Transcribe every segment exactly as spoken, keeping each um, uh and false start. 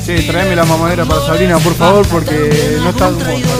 Sí, traeme la mamadera para Sabrina, por favor, porque no está como parece.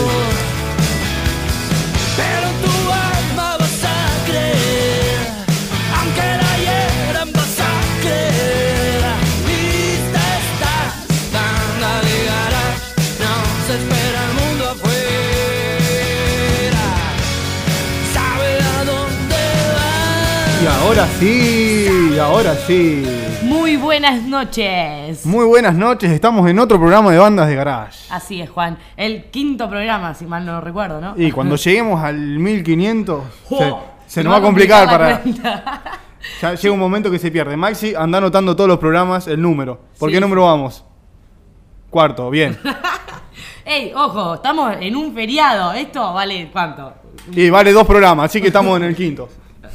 Y ahora sí, ahora sí. Muy buenas noches. Muy buenas noches, estamos en otro programa de Bandas de Garage. Así es, Juan. El quinto programa, si mal no recuerdo, ¿no? Y cuando lleguemos al mil quinientos, oh, se, se, se nos va a complicar para... Ya llega un momento que se pierde. Maxi, anda anotando todos los programas, el número. ¿Por sí. qué número vamos? Cuarto, bien. Ey, ojo, estamos en un feriado. ¿Esto vale cuánto? Y vale dos programas, así que estamos en el quinto.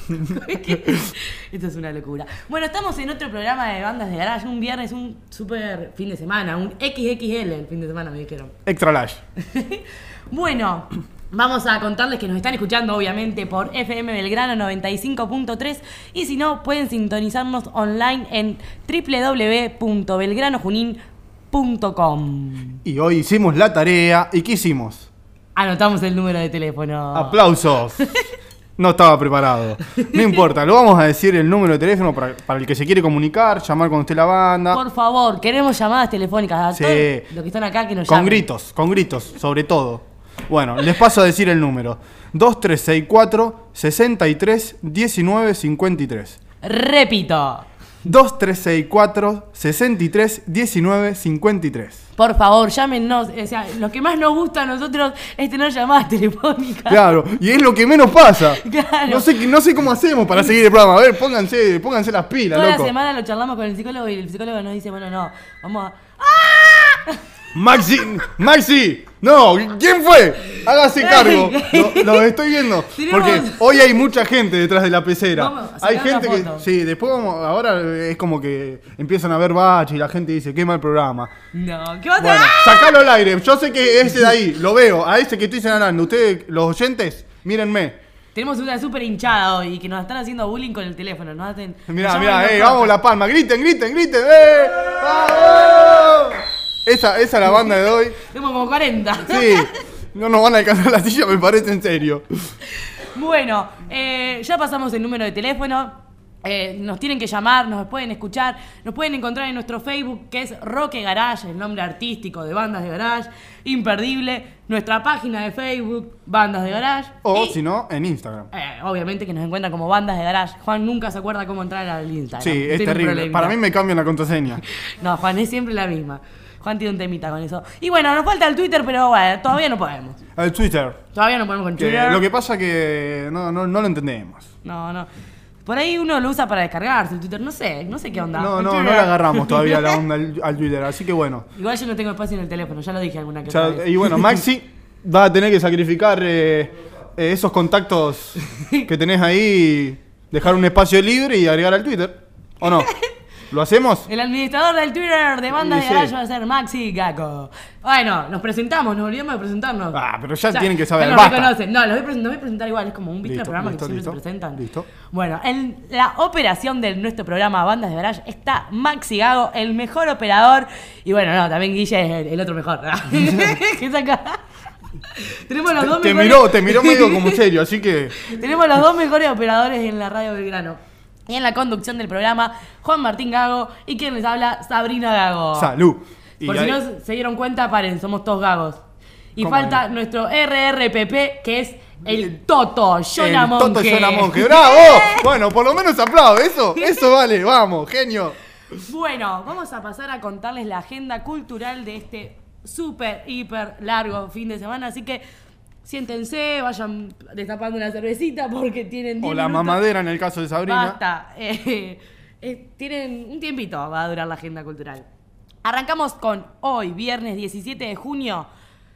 Esto es una locura. Bueno, estamos en otro programa de Bandas de Garage. Un viernes, un super fin de semana. Un equis equis ele el fin de semana, me dijeron. Extra large. Bueno, vamos a contarles que nos están escuchando obviamente por F M Belgrano noventa y cinco punto tres. Y si no, pueden sintonizarnos online en doble u doble u doble u punto belgrano junín punto com. Y hoy hicimos la tarea. ¿Y qué hicimos? Anotamos el número de teléfono. ¡Aplausos! No estaba preparado. No importa, lo vamos a decir el número de teléfono para, para el que se quiere comunicar, llamar cuando esté la banda. Por favor, queremos llamadas telefónicas a sí. todos los que están acá que nos con llamen. Con gritos, con gritos, sobre todo. Bueno, les paso a decir el número. dos tres seis cuatro, sesenta y tres, diecinueve cincuenta y tres. Repito. dos tres seis cuatro, sesenta y tres, diecinueve cincuenta y tres. Por favor, llámenos. O sea, lo que más nos gusta a nosotros es tener llamadas telefónicas. Claro, y es lo que menos pasa. Claro. No sé, no sé cómo hacemos para seguir el programa. A ver, pónganse, pónganse las pilas, Toda loco. la semana lo charlamos con el psicólogo y el psicólogo nos dice, bueno, no, vamos a... ¡Ah! Maxi, Maxi, no, ¿quién fue? Hágase cargo, lo, lo estoy viendo. Porque hoy hay mucha gente detrás de la pecera. Vamos, hay gente que, foto. sí, después vamos, ahora es como que empiezan a ver baches y la gente dice, qué mal programa. No, ¿qué va a Bueno, sacalo al aire, yo sé que ese de ahí, lo veo, a ese que estoy señalando, ustedes, los oyentes, mírenme. Tenemos una súper hinchada hoy y que nos están haciendo bullying con el teléfono. Nos hacen, mirá, nos mirá, eh, nos vamos la palma, griten, griten, griten, eh, ¡vamos! Esa, esa es la banda de hoy. Tenemos como cuarenta. Sí, no nos van a alcanzar la silla, me parece en serio. Bueno, eh, ya pasamos el número de teléfono. Eh, nos tienen que llamar, nos pueden escuchar. Nos pueden encontrar en nuestro Facebook, que es Roque Garage, el nombre artístico de Bandas de Garage. Imperdible. Nuestra página de Facebook, Bandas de Garage. O y, si no, en Instagram. Eh, obviamente que nos encuentran como Bandas de Garage. Juan nunca se acuerda cómo entrar al Instagram. Sí, es Tiene terrible. Para mí me cambian la contraseña. No, Juan, es siempre la misma. Juan tiene un temita con eso. Y bueno, nos falta el Twitter, pero bueno, todavía no podemos. El Twitter. Todavía no podemos con Que Twitter. lo que pasa que no, no, no lo entendemos. No, no. Por ahí uno lo usa para descargarse el Twitter. No sé, no sé qué onda. No, El no, Twitter... no le agarramos todavía la onda al, al Twitter, así que bueno. Igual yo no tengo espacio en el teléfono, ya lo dije alguna que O sea, otra vez. y bueno, Maxi va a tener que sacrificar eh, eh, esos contactos que tenés ahí, dejar un espacio libre y agregar al Twitter. ¿O no? ¿Lo hacemos? El administrador del Twitter de Bandas Sí, de Garage sí. va a ser Maxi Gaco. Bueno, nos presentamos, nos olvidamos de presentarnos. Ah, pero ya O sea, tienen que saber. Ya nos Basta. reconocen. No, los voy, a presentar, los voy a presentar igual, es como un viste Listo, programa listo, que siempre listo. se presentan. Listo. Bueno, en la operación de nuestro programa Bandas de Garage está Maxi Gago, el mejor operador. Y bueno, no, también Guille es el, el otro mejor. ¿Qué saca? Tenemos los dos Te, te mejores... miró, te miró medio como serio, así que. Tenemos los dos mejores operadores en la radio Belgrano. Y en la conducción del programa, Juan Martín Gago y quien les habla, Sabrina Gago. Salud. Y Por ahí- si no se dieron cuenta, paren, somos todos gagos. Y ¿Cómo falta es? nuestro erre erre pe pe, que es el Toto, Jonah El Monge. Toto Jonah Monge. ¡Bravo! Bueno, por lo menos aplaudo. Eso, eso vale. Vamos, genio. Bueno, vamos a pasar a contarles la agenda cultural de este súper, hiper largo fin de semana. Así que siéntense, vayan destapando una cervecita porque tienen diez O la minutos. mamadera en el caso de Sabrina. Basta. Eh, eh, tienen un tiempito, va a durar la agenda cultural. Arrancamos con hoy, viernes diecisiete de junio.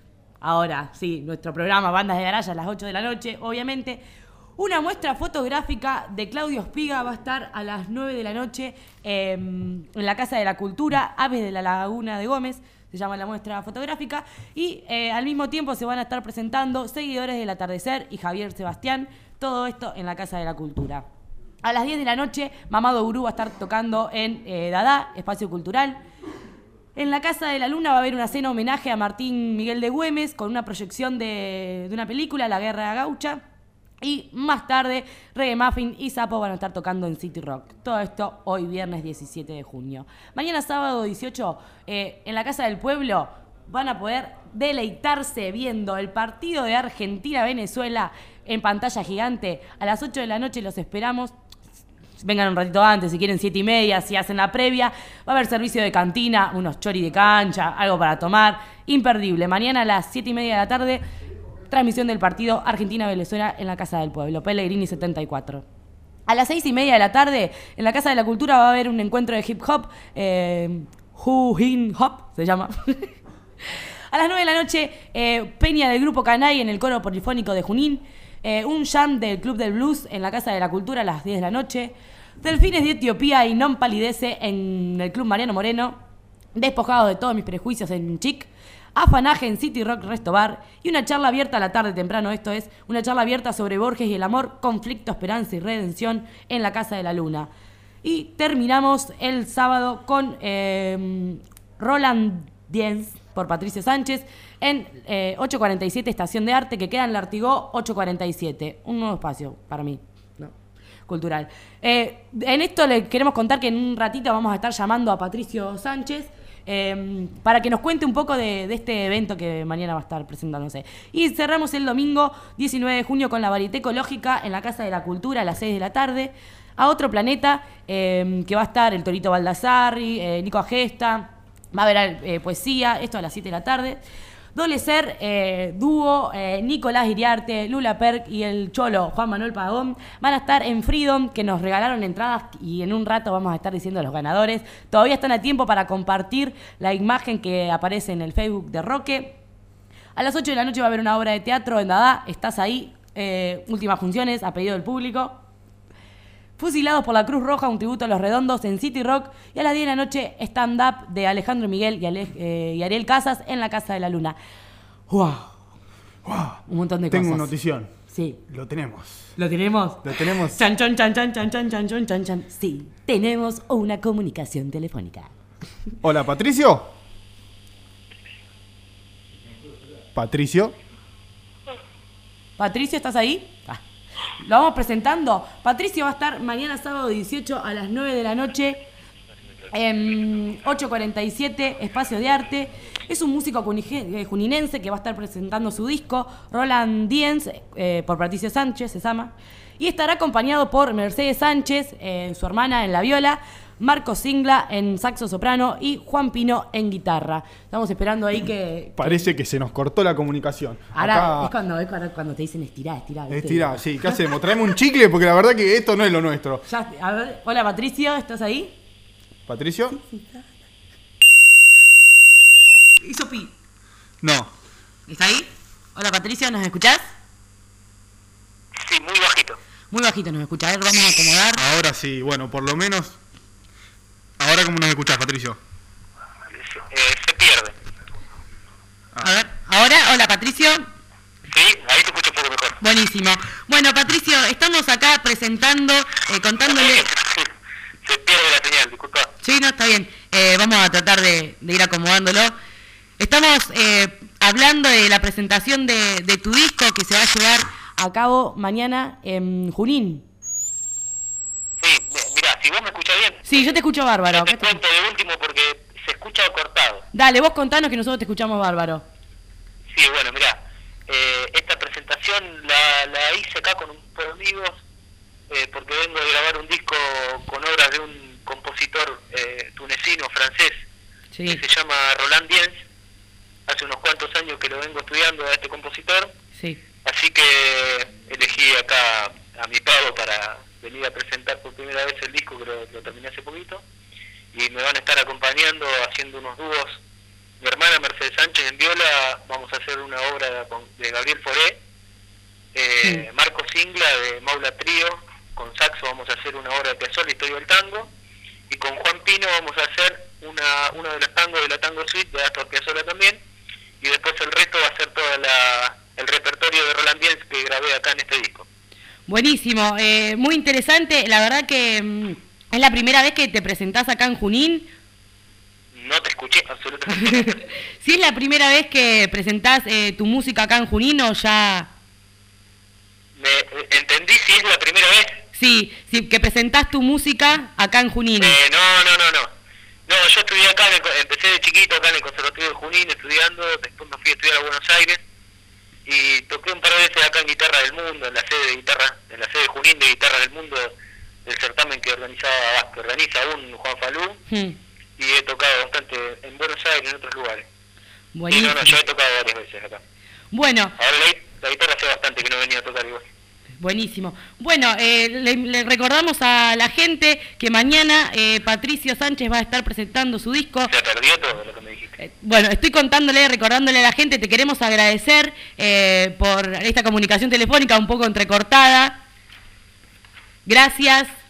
Ahora, sí, nuestro programa Bandas de Garage a las ocho de la noche, obviamente. Una muestra fotográfica de Claudio Espiga va a estar a las nueve de la noche eh, en la Casa de la Cultura, Aves de la Laguna de Gómez, se llama la muestra fotográfica, y eh, al mismo tiempo se van a estar presentando Seguidores del Atardecer y Javier Sebastián, todo esto en la Casa de la Cultura. A las diez de la noche, Mamado Gurú va a estar tocando en eh, Dada, Espacio Cultural. En la Casa de la Luna va a haber una cena homenaje a Martín Miguel de Güemes con una proyección de, de una película, La Guerra Gaucha. Y más tarde, Reggae Muffin y Sapo van a estar tocando en City Rock. Todo esto hoy viernes diecisiete de junio. Mañana sábado dieciocho, eh, en la Casa del Pueblo van a poder deleitarse viendo el partido de Argentina-Venezuela en pantalla gigante. A las ocho de la noche los esperamos. Vengan un ratito antes, si quieren siete y media, si hacen la previa. Va a haber servicio de cantina, unos choris de cancha, algo para tomar. Imperdible. Mañana a las siete y media de la tarde, transmisión del partido Argentina-Venezuela en la Casa del Pueblo, Pellegrini setenta y cuatro. A las seis y media de la tarde, en la Casa de la Cultura va a haber un encuentro de hip hop, eh, Who Hin Hop se llama. A las nueve de la noche, eh, Peña del Grupo Canay en el Coro Polifónico de Junín. Eh, un jam del Club del Blues en la Casa de la Cultura a las diez de la noche. Delfines de Etiopía y Non Palidece en el Club Mariano Moreno. Despojados de todos mis prejuicios en Chic. Afanaje en City Rock Resto Bar. Y una charla abierta a la tarde temprano. Esto es una charla abierta sobre Borges y el amor, conflicto, esperanza y redención en la Casa de la Luna. Y terminamos el sábado con eh, Roland Diens por Patricio Sánchez en eh, ocho cuarenta y siete Estación de Arte, que queda en Lartigó ocho cuarenta y siete. Un nuevo espacio para mí, ¿no? Cultural. Eh, en esto le queremos contar que en un ratito vamos a estar llamando a Patricio Sánchez eh, para que nos cuente un poco de, de este evento que mañana va a estar presentándose. Y cerramos el domingo diecinueve de junio con la Varieté Ecológica en la Casa de la Cultura a las seis de la tarde. A Otro Planeta, eh, que va a estar el Torito Baldassarri, eh, Nico Agesta. Va a haber eh, poesía, esto a las siete de la tarde. Doble Ser, eh, dúo, eh, Nicolás Iriarte, Lula Perk y el Cholo Juan Manuel Pagón van a estar en Freedom, que nos regalaron entradas y en un rato vamos a estar diciendo a los ganadores. Todavía están a tiempo para compartir la imagen que aparece en el Facebook de Roque. A las ocho de la noche va a haber una obra de teatro en Dada, estás ahí, eh, últimas funciones a pedido del público. Fusilados por la Cruz Roja, un tributo a Los Redondos en City Rock. Y a las diez de la noche, stand-up de Alejandro Miguel y, Ale, eh, y Ariel Casas en la Casa de la Luna. ¡Wow! ¡Wow! Un montón de Tengo cosas. Tengo notición. Sí. Lo tenemos. ¿Lo tenemos? Lo tenemos. Chan, chan, chan, chan, chan, chan, chan, chan, chan, chan. Sí, tenemos una comunicación telefónica. Hola, Patricio. Patricio. Patricio, ¿estás ahí? Ah. Lo vamos presentando. Patricio va a estar mañana sábado dieciocho a las nueve de la noche en ocho cuarenta y siete, Espacio de Arte. Es un músico juninense que va a estar presentando su disco, Roland Diens, eh, por Patricio Sánchez, se llama. Y estará acompañado por Mercedes Sánchez, eh, su hermana en la viola, Marco Singla en saxo soprano y Juan Pino en guitarra. Estamos esperando ahí que... Parece que se nos cortó la comunicación. Ahora Acá... es, cuando, es cuando te dicen estirar, estirar. Estirar, sí. ¿Qué hacemos? Traemos un chicle porque la verdad que esto no es lo nuestro. Ya, a ver, hola Patricio, ¿estás ahí? ¿Patricio? Hizo pi. No. ¿Está ahí? Hola Patricio, ¿nos escuchás? Sí, muy bajito. Muy bajito nos escucha. A ver, vamos a acomodar. Ahora sí, bueno, por lo menos... ¿Ahora cómo nos escuchás, Patricio? Eh, se pierde. Ah. A ver, ahora, hola Patricio. Sí, ahí te escucho un poco mejor. Buenísimo. Bueno, Patricio, estamos acá presentando, eh, contándole... Se pierde la señal, disculpa. Sí, no, está bien. Eh, vamos a tratar de, de ir acomodándolo. Estamos eh, hablando de la presentación de, de tu disco que se va a llevar a cabo mañana en Junín. Sí, mirá, si vos me escuchás bien... Sí, yo te escucho bárbaro. Te cuento de último porque se escucha cortado. Dale, vos contanos que nosotros te escuchamos bárbaro. Sí, bueno, mirá, eh, esta presentación la, la hice acá con un par de amigos eh, porque vengo de grabar un disco con obras de un compositor eh, tunecino, francés, Sí. que se llama Roland Diens. Hace unos cuantos años que lo vengo estudiando a este compositor. Sí. Así que elegí acá a mi pago para venir a presentar por primera vez el disco, que lo, lo terminé hace poquito. Y me van a estar acompañando haciendo unos dúos. Mi hermana Mercedes Sánchez en viola, vamos a hacer una obra con, de Gabriel Foré. Eh, Sí. Marco Singla de Maula Trío, con saxo vamos a hacer una obra de Piazzolla, Historia del Tango. Y con Juan Pino vamos a hacer una uno de los tangos de la Tango Suite de Astor Piazzolla también. Y después el resto va a ser todo la, el repertorio de Roland Diens que grabé acá en este disco. Buenísimo, eh, muy interesante. La verdad que mm, es la primera vez que te presentás acá en Junín. No te escuché absolutamente nada. Si es la primera vez que presentás eh, tu música acá en Junín o ya... Me, eh, entendí si es la primera vez. Sí, sí, que presentás tu música acá en Junín. Eh, no, no, no, no. No, yo estudié acá, en el co- empecé de chiquito acá en el Conservatorio de Junín estudiando, después me fui a estudiar a Buenos Aires y toqué un par de veces acá en Guitarra del Mundo, en la sede de guitarra, en la sede de Junín de Guitarra del Mundo, del certamen que organizaba, que organiza aún Juan Falú, Hmm, y he tocado bastante en Buenos Aires y en otros lugares. Y buenísimo. no, no, yo he tocado varias veces acá. Bueno, Ahora la, la guitarra hace bastante que no venía a tocar igual. buenísimo. Bueno, eh, le, le recordamos a la gente que mañana eh, Patricio Sánchez va a estar presentando su disco. Se perdió todo lo que me dijiste. Eh, Bueno, estoy contándole, recordándole a la gente, te queremos agradecer eh, por esta comunicación telefónica un poco entrecortada. Gracias.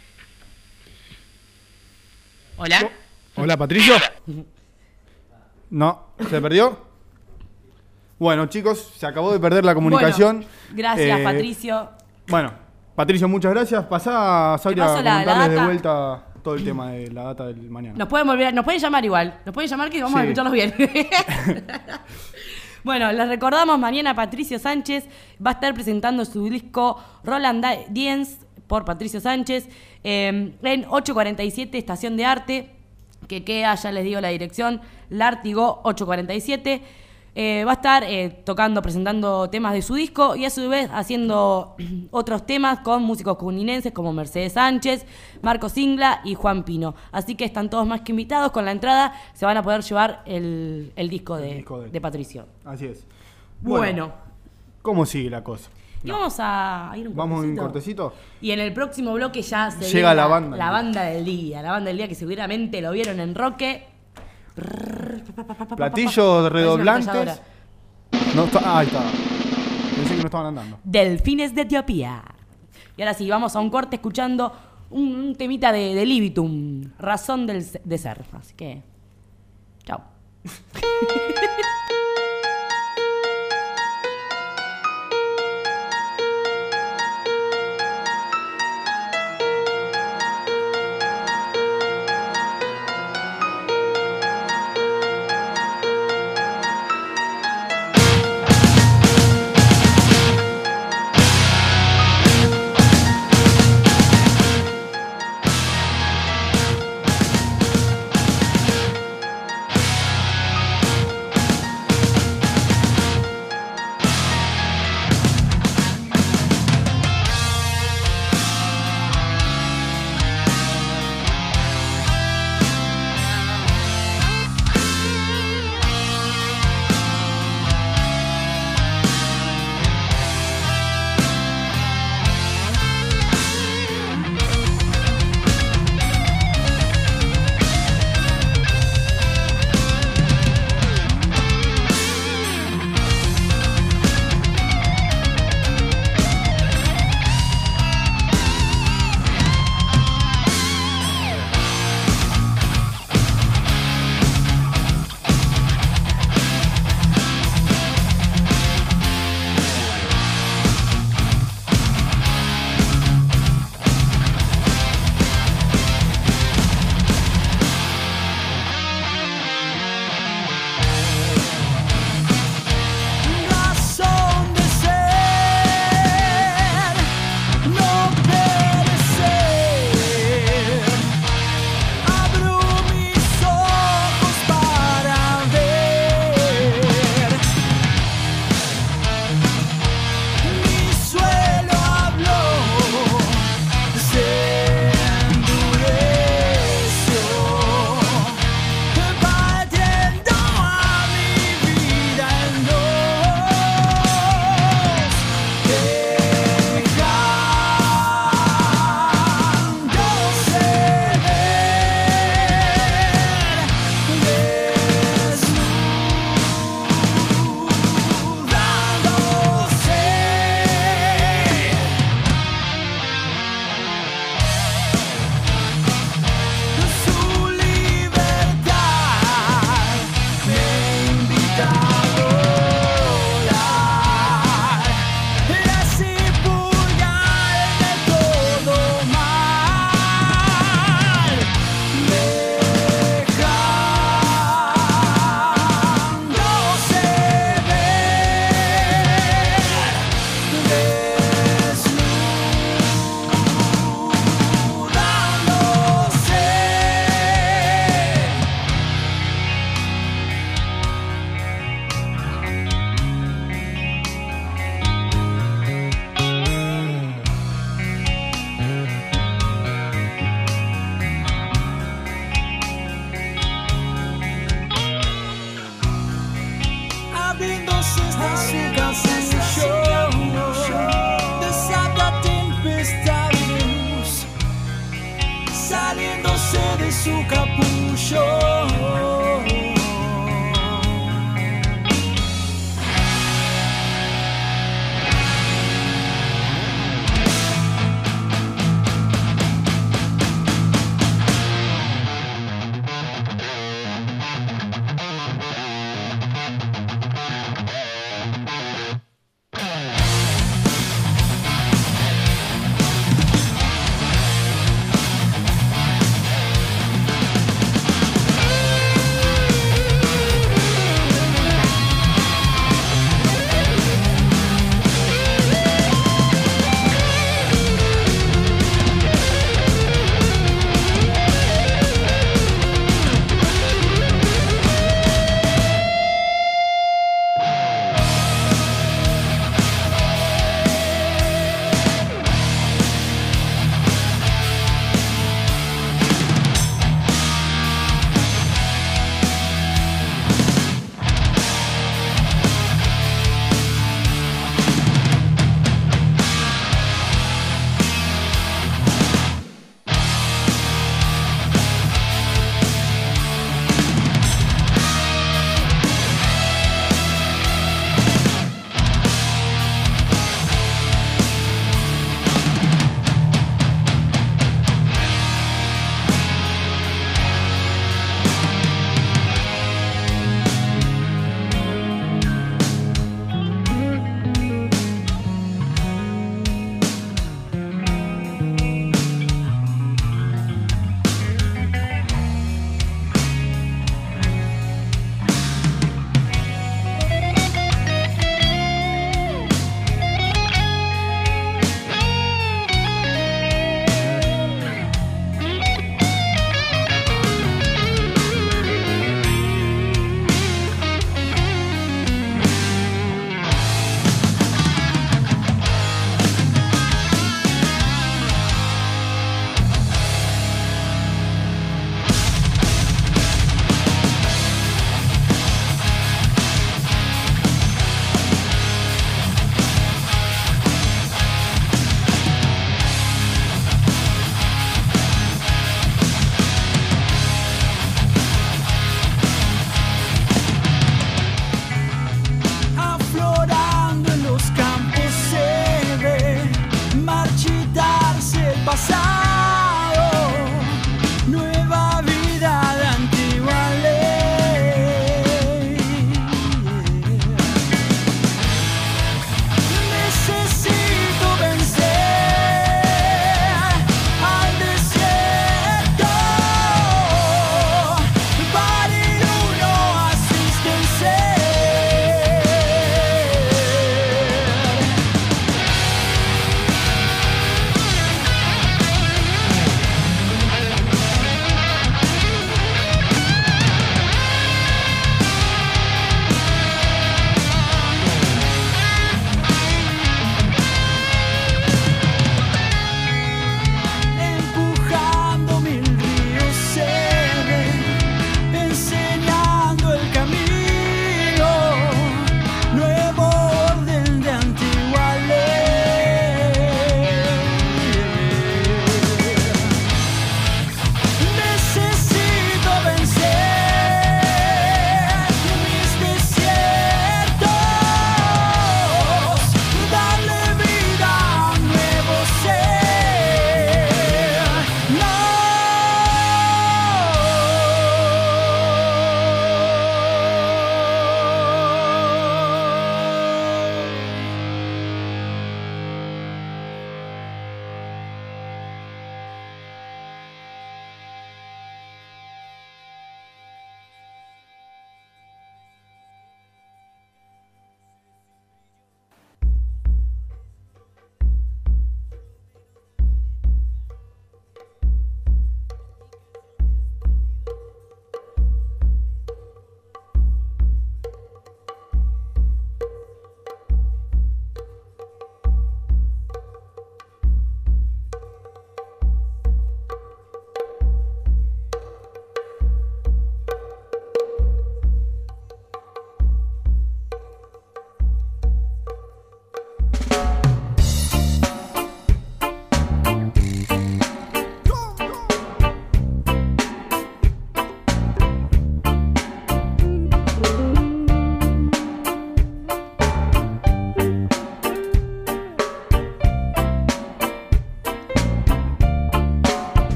Hola. Hola, Patricio. No, ¿se perdió? Bueno, chicos, se acabó de perder la comunicación. Bueno, gracias, Eh, Patricio. Bueno, Patricio, muchas gracias. Pasá, Sauria, paso a la- la comentarles de data. vuelta todo el tema de la data del mañana. Nos pueden volver, nos pueden llamar igual. Nos pueden llamar que vamos a Sí. escucharlos bien. Bueno, les recordamos, mañana Patricio Sánchez va a estar presentando su disco Roland Dance por Patricio Sánchez eh, en ocho cuarenta y siete Estación de Arte, que queda, ya les digo la dirección, Lártigo ocho cuarenta y siete. Eh, va a estar eh, tocando, presentando temas de su disco y a su vez haciendo otros temas con músicos juninenses como Mercedes Sánchez, Marco Singla y Juan Pino. Así que están todos más que invitados. Con la entrada se van a poder llevar el, el disco, de, El disco de él. de Patricio. Así es. Bueno, ¿Cómo sigue la cosa? y vamos a ir un Vamos a un cortecito. cortecito. Y en el próximo bloque ya se Llega viene la banda. La banda del día. La banda del día que seguramente lo vieron en Roque. Platillos redoblantes. ametralladora. No, está- ah, ahí está. Pensé que no estaban andando. Delfines de Etiopía. Y ahora sí, vamos a un corte escuchando un, un temita de, de Libitum, razón del, se- de ser. Así que, chao.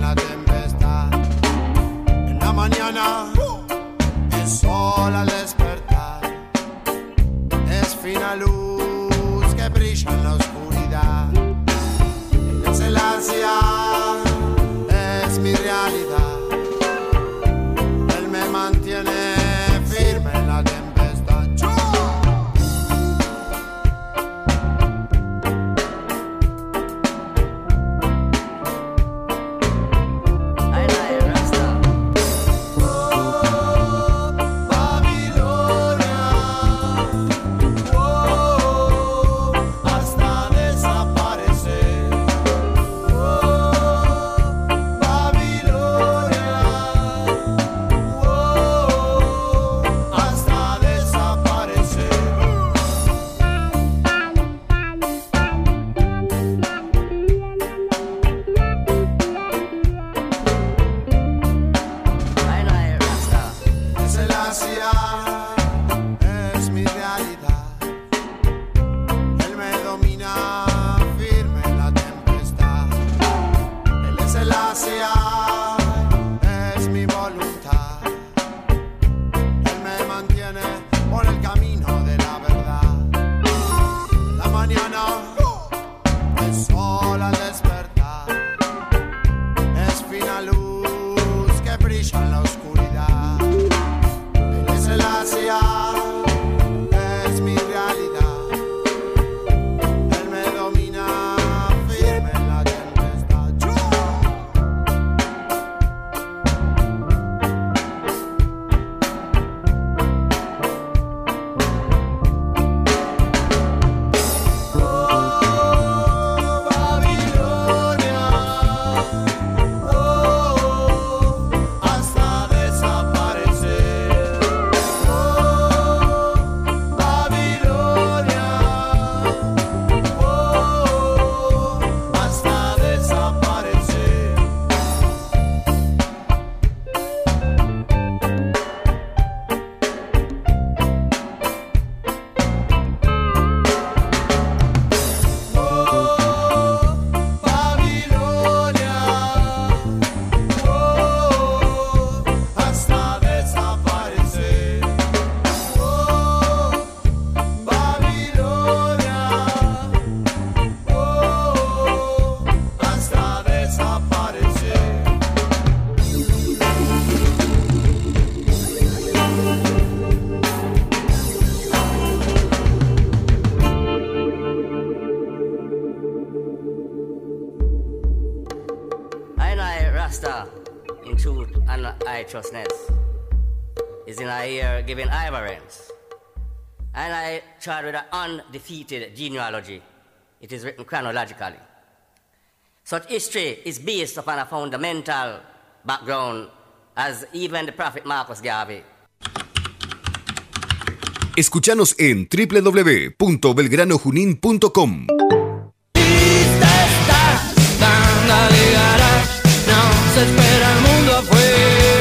la tempestad. En la mañana es sol al despertar, es fina luz que brilla en la oscuridad. Es el ansia, es mi realidad. Él me mantiene firme en la tempestad. Righteousness is in our ear giving irreverence. And I tried with an undefeated genealogy. It is written chronologically. Such history is based upon a fundamental background as even the prophet Marcus Garvey. Escúchanos en doble u doble u doble u punto belgrano junín punto com. Lista está, banda de garage, no se espera el mundo afuera.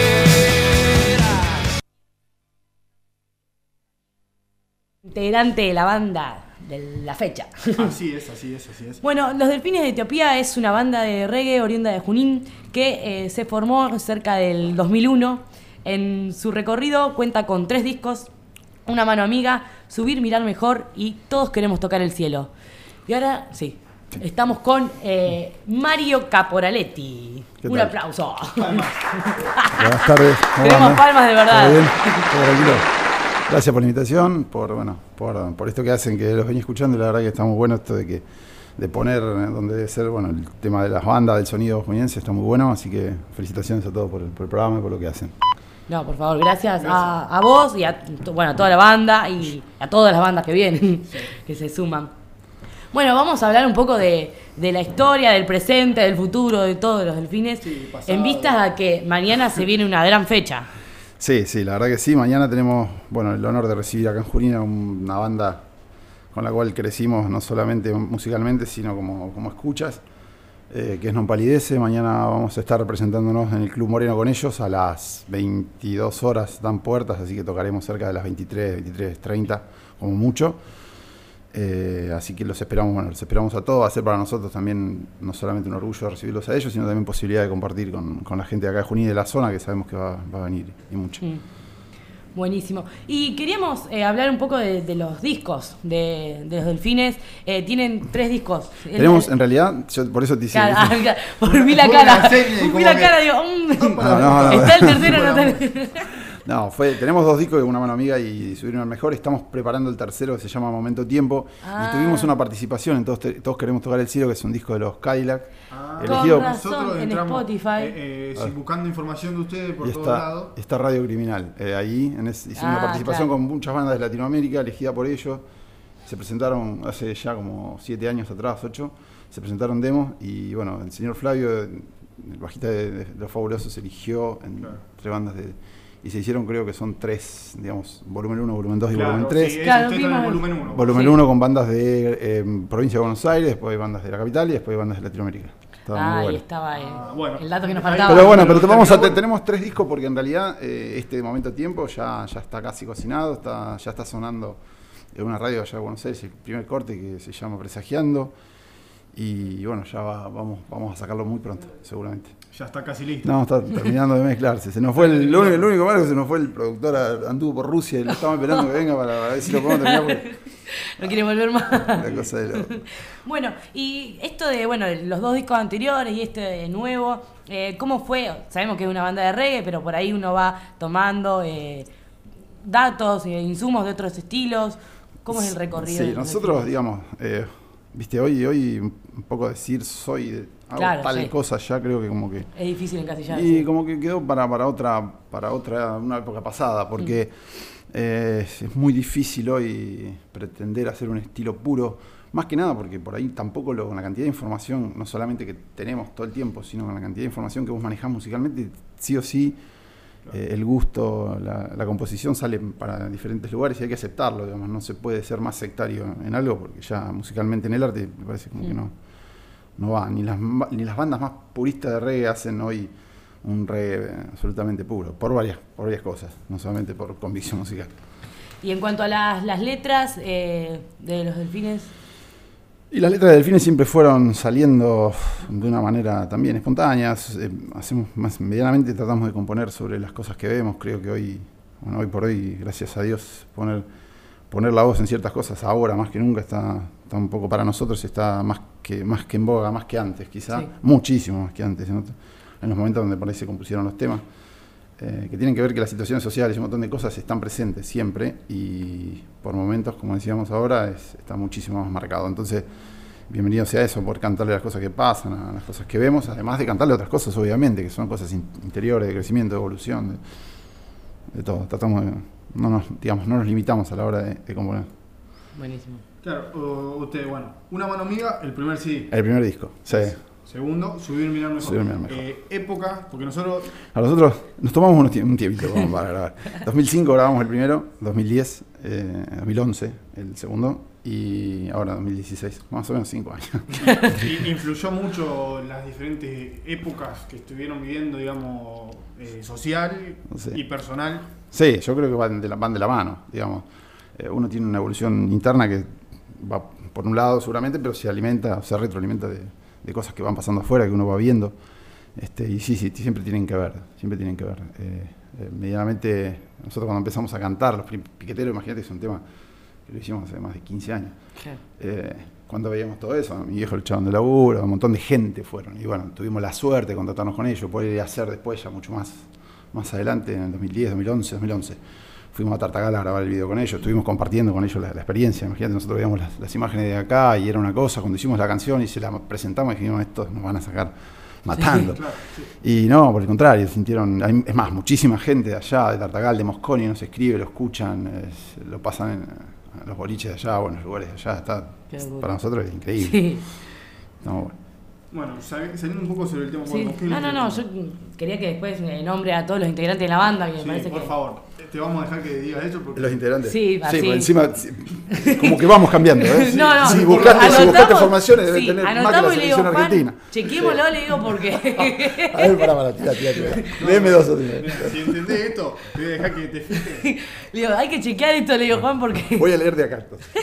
Integrante de la banda de la fecha. Así es, así es, así es. Bueno, Los Delfines de Etiopía es una banda de reggae oriunda de Junín que eh, se formó cerca del dos mil uno. En su recorrido cuenta con tres discos, Una mano amiga, Subir, mirar mejor y Todos queremos tocar el cielo. Y ahora, sí, estamos con eh, Mario Caporaletti. Un tal? aplauso. Buenas tardes. Tenemos palmas de verdad. ¿Todo bien? ¿Todo tranquilo? Gracias por la invitación, por bueno, por, por esto que hacen, que los venía escuchando, y la verdad que está muy bueno esto de que de poner donde debe ser, bueno, el tema de las bandas, del sonido juniense está muy bueno, así que felicitaciones a todos por el, por el programa y por lo que hacen. No, por favor, gracias, gracias. A, a vos y a, bueno, a toda la banda y a todas las bandas que vienen, sí, que se suman. Bueno, vamos a hablar un poco de, de la historia, del presente, del futuro, de todos los delfines, sí, en vistas a que mañana se viene una gran fecha. Sí, sí, la verdad que sí. Mañana tenemos, bueno, el honor de recibir acá en Junín a una banda con la cual crecimos no solamente musicalmente, sino como, como escuchas, eh, que es Non Palidece. Mañana vamos a estar representándonos en el Club Moreno con ellos a las veintidós horas, dan puertas, así que tocaremos cerca de las veintitrés, veintitrés treinta, como mucho. Eh, así que los esperamos, bueno, los esperamos a todos. Va a ser para nosotros también no solamente un orgullo recibirlos a ellos, sino también posibilidad de compartir con, con la gente de acá de Junín y de la zona, que sabemos que va, va a venir y mucho. Mm. Buenísimo. Y queríamos eh, hablar un poco de, de los discos de, de los Delfines. Eh, tienen tres discos. Tenemos, El- en realidad, yo por eso te hice... Claro, ah, claro, por mí la Fue cara. una seña y Vi como la que- cara, digo, mm. No, no, no. Está el tercero, no está el... No, fue, tenemos dos discos de Una Mano Amiga y Subirme al Mejor. Estamos preparando el tercero que se llama Momento Tiempo. Ah. Y tuvimos una participación en Todos, te- Todos Queremos Tocar el Cielo, que es un disco de los Cadillac. Ah, elegido, Con razón, en Spotify. eh, eh, sí, buscando información de ustedes por y todos está, lados. está Radio Criminal. Eh, ahí en es- hicimos Ah, una participación claro. con muchas bandas de Latinoamérica, elegida por ellos. Se presentaron hace ya como siete años atrás, ocho. Se presentaron demos y bueno, el señor Flavio, el bajista de, de Los Fabulosos, eligió en Claro. tres bandas de... Y se hicieron, creo que son tres, digamos, volumen uno, volumen dos y Claro, volumen tres. sí, Claro, ustedes están en el vimos- volumen uno. Volumen Sí. uno con bandas de eh, provincia de Buenos Aires, después hay bandas de la capital y después hay bandas de Latinoamérica. Estaba muy Ah, ahí bueno. estaba eh, Ah, bueno. el dato que nos Ahí- faltaba. Pero bueno, pero te Pero vamos a, terminó- te- tenemos tres discos porque en realidad eh, este momento tiempo ya, ya está casi cocinado, está, ya está sonando en una radio allá de Buenos Aires, el primer corte que se llama Presagiando. Y bueno, ya va- vamos, vamos a sacarlo muy pronto, seguramente. Ya está casi listo. No, está terminando de mezclarse. Se nos fue el, lo único, el único malo que se nos fue el productor, a- anduvo por Rusia y lo estamos esperando que venga para, para ver si lo podemos terminar porque No quiere volver más. la cosa de loco. Bueno, y esto de, bueno, los dos discos anteriores y este de nuevo, eh, ¿cómo fue? Sabemos que es una banda de reggae, pero por ahí uno va tomando eh, datos, eh, insumos de otros estilos. ¿Cómo es el recorrido? Sí, de los nosotros, Delfines? digamos, eh, viste, hoy, hoy un poco decir soy de hago Claro, tal sí. cosa ya creo que como que Es difícil encasillar. y sí. como que quedó para, para otra para otra una época pasada porque eh, es muy difícil hoy pretender hacer un estilo puro, más que nada porque por ahí tampoco lo, con la cantidad de información no solamente que tenemos todo el tiempo, sino con la cantidad de información que vos manejás musicalmente, sí o sí eh, el gusto, la, la composición sale para diferentes lugares y hay que aceptarlo, digamos, no se puede ser más sectario en algo porque ya musicalmente en el arte me parece como que no no va, ni las, ma- ni las bandas más puristas de reggae hacen hoy un reggae absolutamente puro, por varias, por varias cosas, no solamente por convicción musical. Y en cuanto a las, las letras eh, de los Delfines, Y las letras de Delfines siempre fueron saliendo de una manera también espontánea, eh, hacemos más, medianamente tratamos de componer sobre las cosas que vemos, creo que hoy, bueno, hoy por hoy, gracias a Dios, poner, poner la voz en ciertas cosas ahora más que nunca está, está un poco para nosotros, está más que, más que en boga, más que antes quizá, Sí. muchísimo más que antes, en, otro- en los momentos donde por ahí se compusieron los temas, eh, que tienen que ver que las situaciones sociales y un montón de cosas están presentes siempre y por momentos, como decíamos ahora, es, está muchísimo más marcado. Entonces, bienvenido sea eso, por cantarle las cosas que pasan, a las cosas que vemos, además de cantarle otras cosas, obviamente, que son cosas in- interiores, de crecimiento, de evolución, de, de todo. Tratamos de, no nos, digamos, no nos limitamos a la hora de, de componer. buenísimo. Claro, o- usted, bueno, Una Mano Amiga, el primer C D. El primer disco, sí. Segundo, Subir Mirar Mejor. Subir, Mirar Mejor. Eh, época, porque nosotros, A nosotros nos tomamos unos tie- un tiempito como para grabar. dos mil cinco grabamos el primero, dos mil diez, eh, dos mil once el segundo y ahora dos mil dieciséis, más o menos cinco años. i- influyó mucho las diferentes épocas que estuvieron viviendo, digamos, eh, social Sí. y personal. Sí, yo creo que van de la, van de la mano, digamos. Eh, uno tiene una evolución interna que va por un lado seguramente, pero se alimenta, se retroalimenta de, de cosas que van pasando afuera, que uno va viendo. Este, y sí, sí, siempre tienen que ver, siempre tienen que ver. Eh, eh, medianamente, nosotros cuando empezamos a cantar, los prim- piqueteros, imagínate que es un tema que lo hicimos hace más de quince años. Claro. Eh, cuando veíamos todo eso, mi viejo el chabón de laburo, un montón de gente fueron. Y bueno, tuvimos la suerte de contratarnos con ellos, poder ir a hacer después ya mucho más, más adelante, en el dos mil diez, dos mil once, dos mil once. Fuimos a Tartagal a grabar el video con ellos, estuvimos compartiendo con ellos la, la experiencia. Imagínate, nosotros veíamos las, las imágenes de acá y era una cosa, cuando hicimos la canción y se la presentamos dijimos, estos nos van a sacar matando. Claro, sí. Y no, por el contrario, sintieron, hay- es más, muchísima gente de allá, de Tartagal, de Mosconi, nos escribe, lo escuchan, es- lo pasan en, en los boliches de allá o en los lugares de allá, está, Qué locura. para nosotros es increíble. Sí. Estamos bueno. Bueno, sal- saliendo un poco sobre el tema. Sí. bueno, ¿qué No, les no, no, decimos? yo quería que después eh, nombre a todos los integrantes de la banda, que Sí, me parece por que... favor, te vamos a dejar que digas eso porque Los integrantes. Sí, así. por encima, sí, como que vamos cambiando, ¿eh? No, no, Si buscaste, si buscaste anotamos- formaciones, debe sí, tener más que la anotamos y le digo, selección Juan, argentina. chequémoslo, le digo porque... A ver, pará, pará, tira, tira, tira. Léeme dos o tres. mira, si entendés esto, te voy a dejar que te fijes. Le digo, hay que chequear esto, le digo, Juan, porque... Voy a leer de acá. Entonces.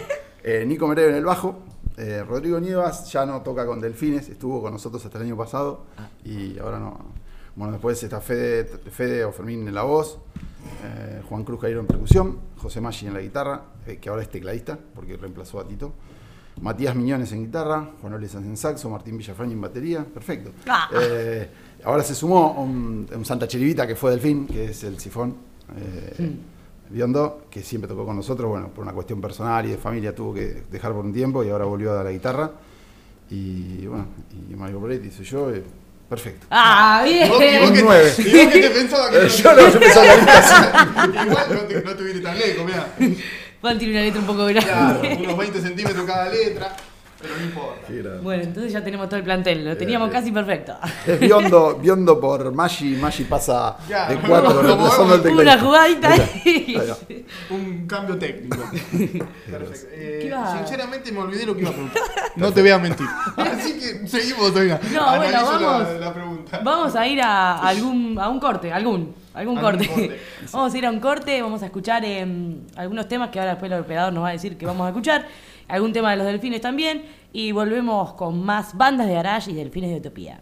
Eh, Nico Mereo en el bajo. Eh, Rodrigo Nievas ya no toca con Delfines, estuvo con nosotros hasta el año pasado y ahora no. Bueno, después está Fede, Fede o Fermín en la voz, eh, Juan Cruz Cairo en percusión, José Maggi en la guitarra, eh, que ahora es tecladista porque reemplazó a Tito. Matías Miñones en guitarra, Juan Ole Sanz en saxo, Martín Villafrañi en batería, perfecto. Ah. Eh, ahora se sumó un, un Santa Chirivita que fue Delfín, que es el sifón. Eh, Mm. Biondo, que siempre tocó con nosotros, bueno, por una cuestión personal y de familia tuvo que dejar por un tiempo y ahora volvió a dar la guitarra. Y bueno, y Mario Boretti soy yo, eh, perfecto. ¡Ah, bien! ¿Y vos, y vos Un qué- nueve. ¿Y vos qué te pensabas que Eh, yo no empecé a la lista. Igual no te, no te viniste tan lejos, mirá. Juan tiene una letra un poco grande. Claro, unos veinte centímetros cada letra, pero no importa. Sí, era- Bueno, entonces ya tenemos todo el plantel, lo teníamos bien. casi perfecto. Es Biondo, Biondo por Maggi, Maggi pasa Ya, de cuatro, como- reemplazando al Una tecladista. jugadita Ahí ahí. está. Un cambio técnico. Perfecto. Eh, ¿Qué iba? sinceramente me olvidé lo que iba a preguntar. No te voy a mentir. Así que seguimos todavía. No, bueno, Analizo la- vamos. La, pregunta. Vamos a ir a algún a un corte, algún, algún Algún corte. corte. Vamos a ir a un corte, vamos a escuchar eh, algunos temas que ahora después el operador nos va a decir que vamos a escuchar, algún tema de los Delfines también, y volvemos con más bandas de garage y Delfines de Utopía.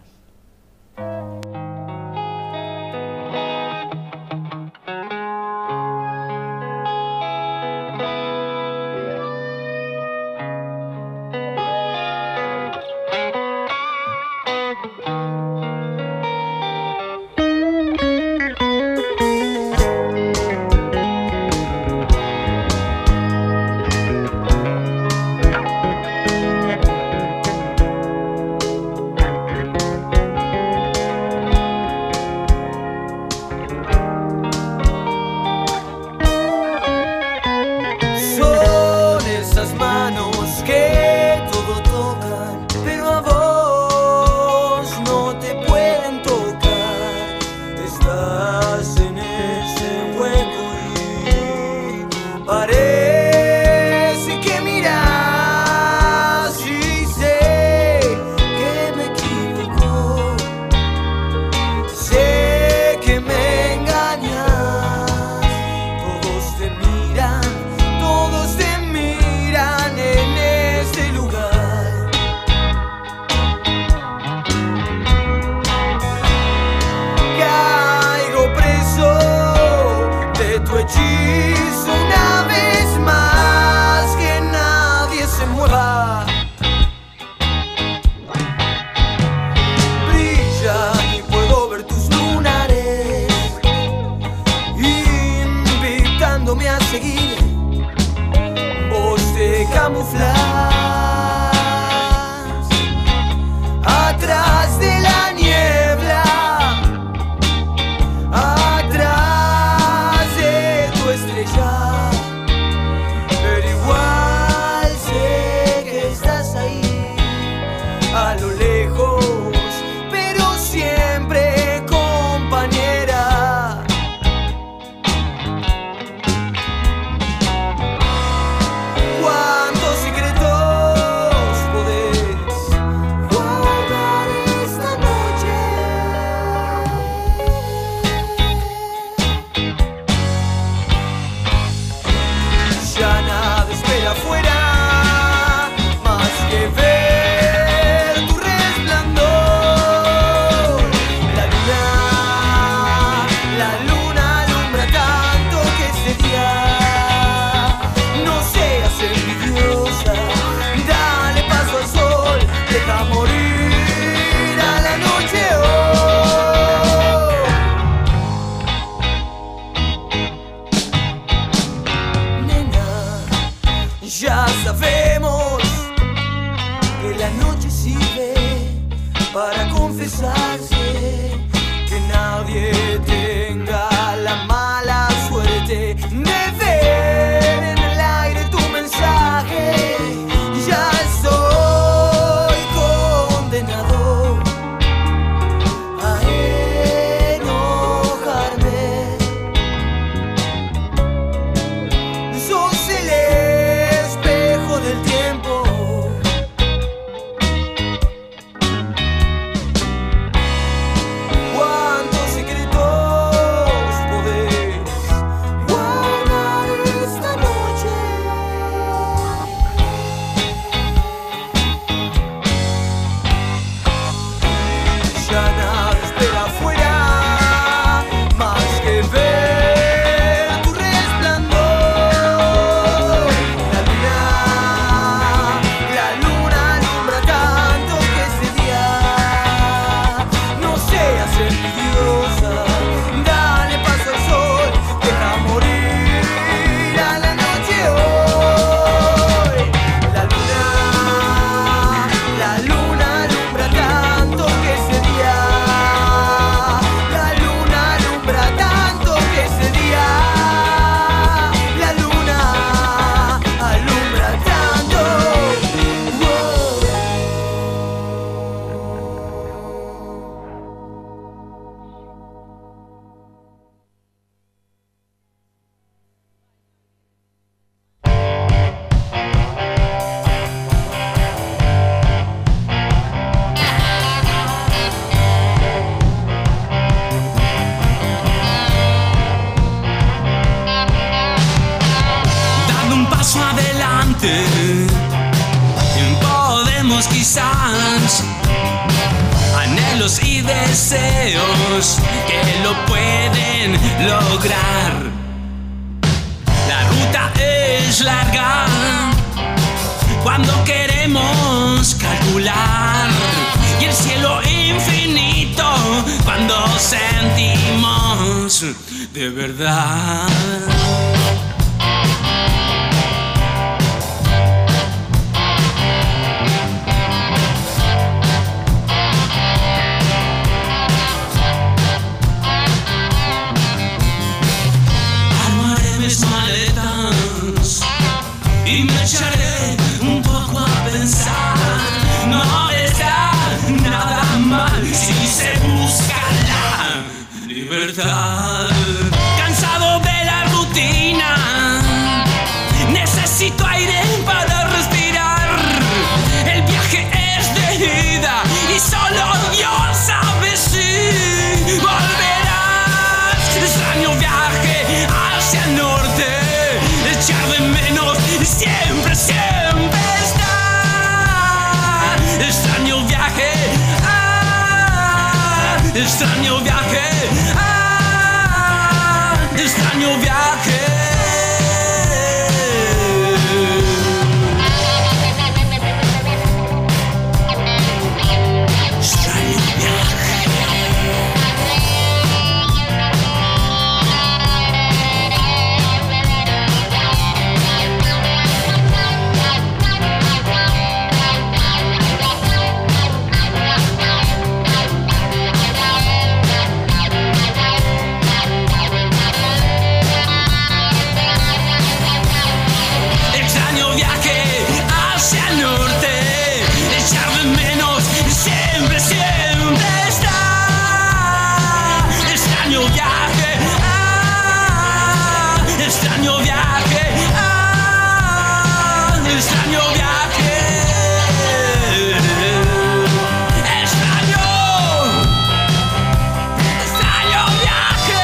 Thank envidiosa. Dale paso al sol, deja morir a la noche hoy. La luna, la luna alumbra tanto que ese día, la luna alumbra tanto que ese día, la luna alumbra tanto. Dando un paso adelante, podemos quizás anhelos y deseos que lo pueden lograr. La ruta es larga cuando queremos calcular, y el cielo infinito cuando sentimos de verdad. Armaré mis maletas y me echaré un poco a pensar. No está nada mal si se busca la libertad. Cansado de la rutina, necesito aire para respirar. El viaje es de ida y solo Dios sabe si volverás. Extraño viaje hacia el norte, echar de menos siempre, siempre está. Extraño viaje, ah, extraño viaje, ah, extraño viaje. Extraño viaje. Extraño viaje hacia el norte, echar de menos siempre, siempre está. Extraño viaje, ah, extraño viaje, ah, extraño viaje. Extraño, extraño viaje.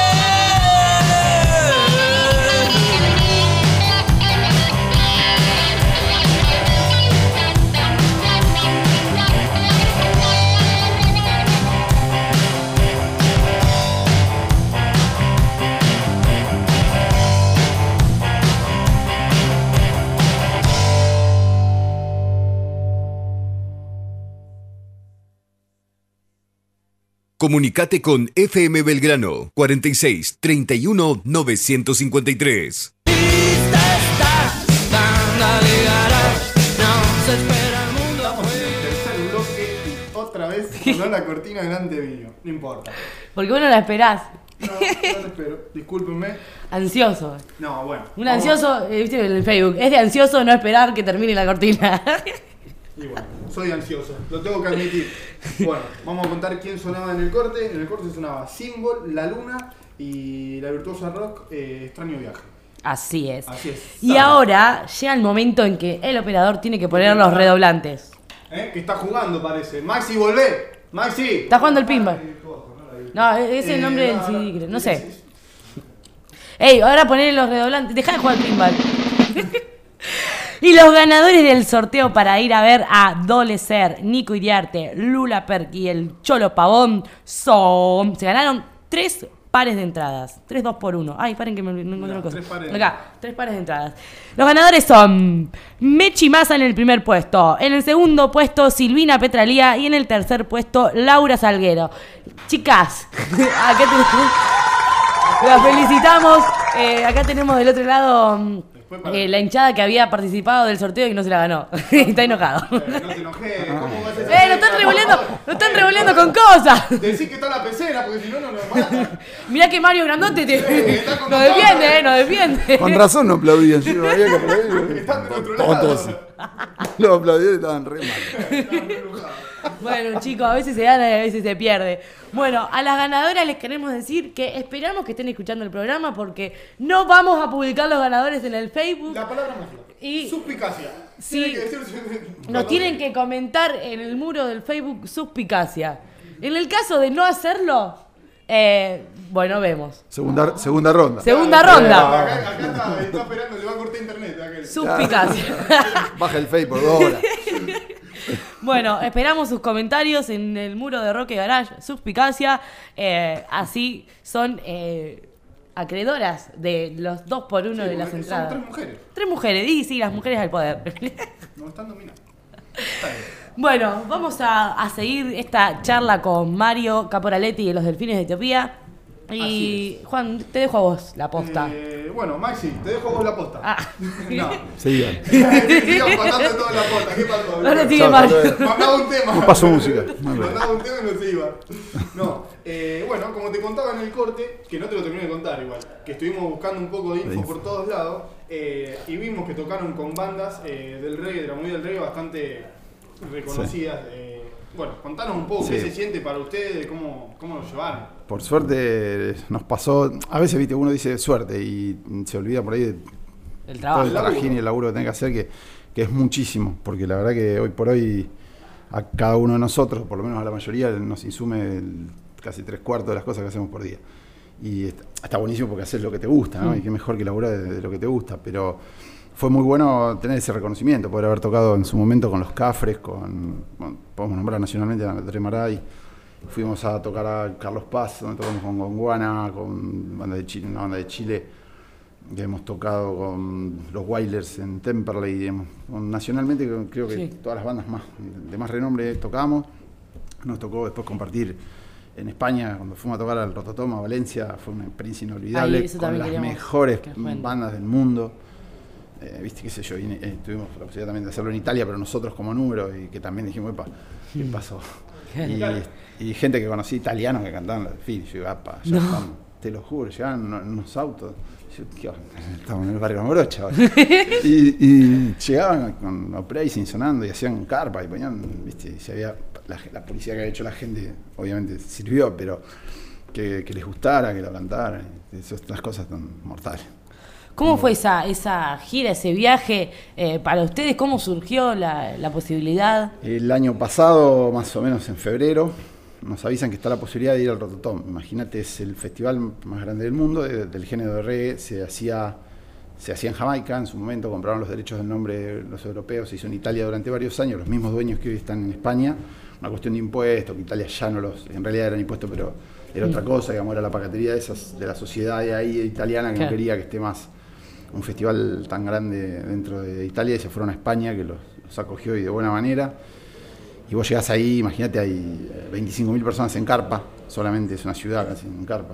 Comunicate con F M Belgrano cuarenta y seis, treinta y uno, novecientos cincuenta y tres. Lista está, banda de garage, no se espera el mundo. Estamos en el tercer bloque y otra vez sonó la cortina delante mío. No importa. Porque vos no la esperás. No, no te espero. Discúlpenme. Ansioso. No, bueno. Un vamos. ansioso, eh, viste en el Facebook, es de ansioso no esperar que termine la cortina. Y bueno, soy ansioso, lo tengo que admitir. Bueno, vamos a contar quién sonaba en el corte. En el corte sonaba Symbol, La Luna y la virtuosa rock eh, Extraño Viaje. Así es. Así es. Y ahora llega el momento en que el operador tiene que poner los redoblantes. ¿Eh? Que está jugando, parece. Maxi, volvé. Maxi. Está jugando el pinball. No, ese es el nombre del C D, creo. No sé. Ey, ahora poner los redoblantes. Dejá de jugar al pinball. Y los ganadores del sorteo para ir a ver a Dolecer, Nico Iriarte, Lula Perk y el Cholo Pavón son... Se ganaron tres pares de entradas. Tres dos por uno. Ay, paren que me, me encuentro una cosa. tres pares. Acá, tres pares de entradas. Los ganadores son Mechi Massa en el primer puesto, en el segundo puesto Silvina Petralía y en el tercer puesto Laura Salguero. Chicas, acá tenemos, las felicitamos. Eh, acá tenemos del otro lado eh, la hinchada que había participado del sorteo y no se la ganó. Está enojado. Eh, no te enojes, ¿cómo vas a hacer? Eh, lo están revolviendo, lo están revolviendo con cosas. Decí que está en la pecera, porque si no, no nos matan. Mirá que Mario Grandote te, nos defiende, eh, nos defiende. Con razón no aplaudían, sí, había que aplaudir. Están de nuestro Tontos. lado. Los aplaudidores estaban re mal. Bueno, chicos, a veces se gana y a veces se pierde. Bueno, a las ganadoras les queremos decir que esperamos que estén escuchando el programa porque no vamos a publicar los ganadores en el Facebook. La palabra mágica. Y suspicacia. sí, Tiene que decir- nos tienen que comentar en el muro del Facebook suspicacia. En el caso de no hacerlo, eh, bueno, vemos. Segunda, segunda ronda. Segunda Acá, ronda. acá está, está esperando, le va a cortar internet. Aquel. Suspicacia. Baja el Facebook por dos horas. Bueno, esperamos sus comentarios en el muro de Roque Garage, suspicacia. Eh, así son eh, acreedoras de los dos por uno Sí, de las son entradas. tres mujeres. Tres mujeres, y sí, las mujeres al poder. No están dominando. Bueno, vamos a, a seguir esta charla con Mario Caporaletti de los Delfines de Etiopía. Y Juan, te dejo a vos la posta. Eh, bueno, Maxi, te dejo a vos la posta. Ah. No. Sigan. Sigamos pasando toda la posta. ¿Qué pasó? Ahora sigue Chao, Mario. hasta luego. Mandaba un tema. No pasó música. Muy bien. Mandaba un tema y no se iba. No, eh, bueno, como te contaba en el corte, que no te lo terminé de contar igual, que estuvimos buscando un poco de info por todos lados eh, y vimos que tocaron con bandas eh, del reggae, de la movida del reggae bastante reconocidas. Eh, bueno, contanos un poco Sí. qué se siente para ustedes, cómo, cómo lo llevaron. Por suerte nos pasó, a veces viste uno dice suerte y se olvida por ahí de El todo el trabajo. trajín y el laburo que tenés que hacer, que, que es muchísimo, porque la verdad que hoy por hoy a cada uno de nosotros, por lo menos a la mayoría, nos insume el- casi tres cuartos de las cosas que hacemos por día. Y está, está buenísimo porque haces lo que te gusta, ¿no? Y qué mejor que laburar de, de lo que te gusta, pero fue muy bueno tener ese reconocimiento, poder haber tocado en su momento con los Cafres, con, bueno, podemos nombrar nacionalmente a André Maray. Fuimos a tocar a Carlos Paz, donde tocamos con Gonguana, con banda de Chile, una banda de Chile. Que hemos tocado con los Wailers en Temperley. Digamos. Con- nacionalmente creo que Sí. todas las bandas más de más renombre tocamos. Nos tocó después compartir en España, cuando fuimos a tocar al Rototom, a Valencia, fue una experiencia inolvidable, Ay, eso con también las queríamos mejores que nos cuente. bandas del mundo. Eh, Viste, qué sé yo, y, eh, tuvimos la posibilidad también de hacerlo en Italia, pero nosotros como número, y que también dijimos, epa, ¿qué pasó? Y, y gente que conocí, italianos que cantaban los Delfines, yo digo, apa, ya estamos, te lo juro, llegaban unos, unos autos, yo, ¿qué onda? Estamos en el barrio Morocha ahora. y, y llegaban con Uprising sonando y hacían carpa y ponían, viste, y se había, la, la publicidad que había hecho la gente, obviamente sirvió, pero que, que les gustara, que lo cantaran, esas las cosas tan mortales. ¿Cómo fue esa, esa gira, ese viaje eh, para ustedes? ¿Cómo surgió la, la posibilidad? El año pasado, más o menos en febrero, nos avisan que está la posibilidad de ir al Rototom. Imagínate, es el festival más grande del mundo de- del género de reggae. Se hacía, se hacía en Jamaica, en su momento compraron los derechos del nombre los europeos, se hizo en Italia durante varios años, los mismos dueños que hoy están en España. Una cuestión de impuestos, que Italia ya no los, en realidad eran impuestos, pero era otra cosa, digamos, era la pacatería de, esas, de la sociedad de ahí italiana que Claro. no quería que esté más un festival tan grande dentro de Italia, y se fueron a España, que los, los acogió y de buena manera. Y vos llegás ahí, imagínate, hay veinticinco mil personas en carpa, solamente es una ciudad casi en carpa.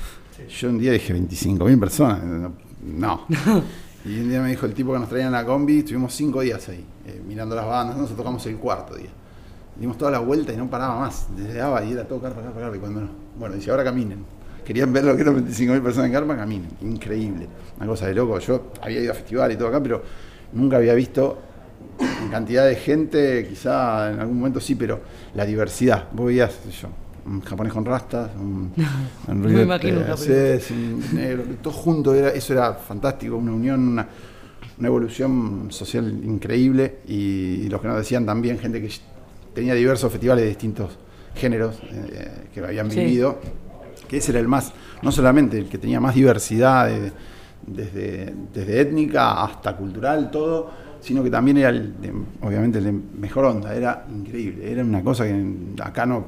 Yo un día dije, veinticinco mil personas, no. no. Y un día me dijo el tipo que nos traía en la combi, estuvimos cinco días ahí, eh, mirando las bandas, nosotros tocamos el cuarto día. Dimos toda la vuelta y no paraba más, desde daba y era todo carpa, carpa, carpa, y cuando no. Bueno, dice, ahora caminen. Querían ver lo que eran veinticinco mil personas en carpa, caminen. Increíble, una cosa de loco. Yo había ido a festivales y todo acá, pero nunca había visto en cantidad de gente, quizá en algún momento sí, pero la diversidad. Vos veías, qué sé yo, un japonés con rastas, un, un Me rubio, imagino un eh, japonés. sí, un negro, todo junto, era, eso era fantástico, una unión, una, una evolución social increíble, y, y los que nos decían también, gente que tenía diversos festivales de distintos géneros eh, que habían Sí. vivido, que ese era el más, no solamente el que tenía más diversidad de- desde, desde étnica hasta cultural, todo, sino que también era el de- obviamente el de mejor onda, era increíble, era una cosa que acá no,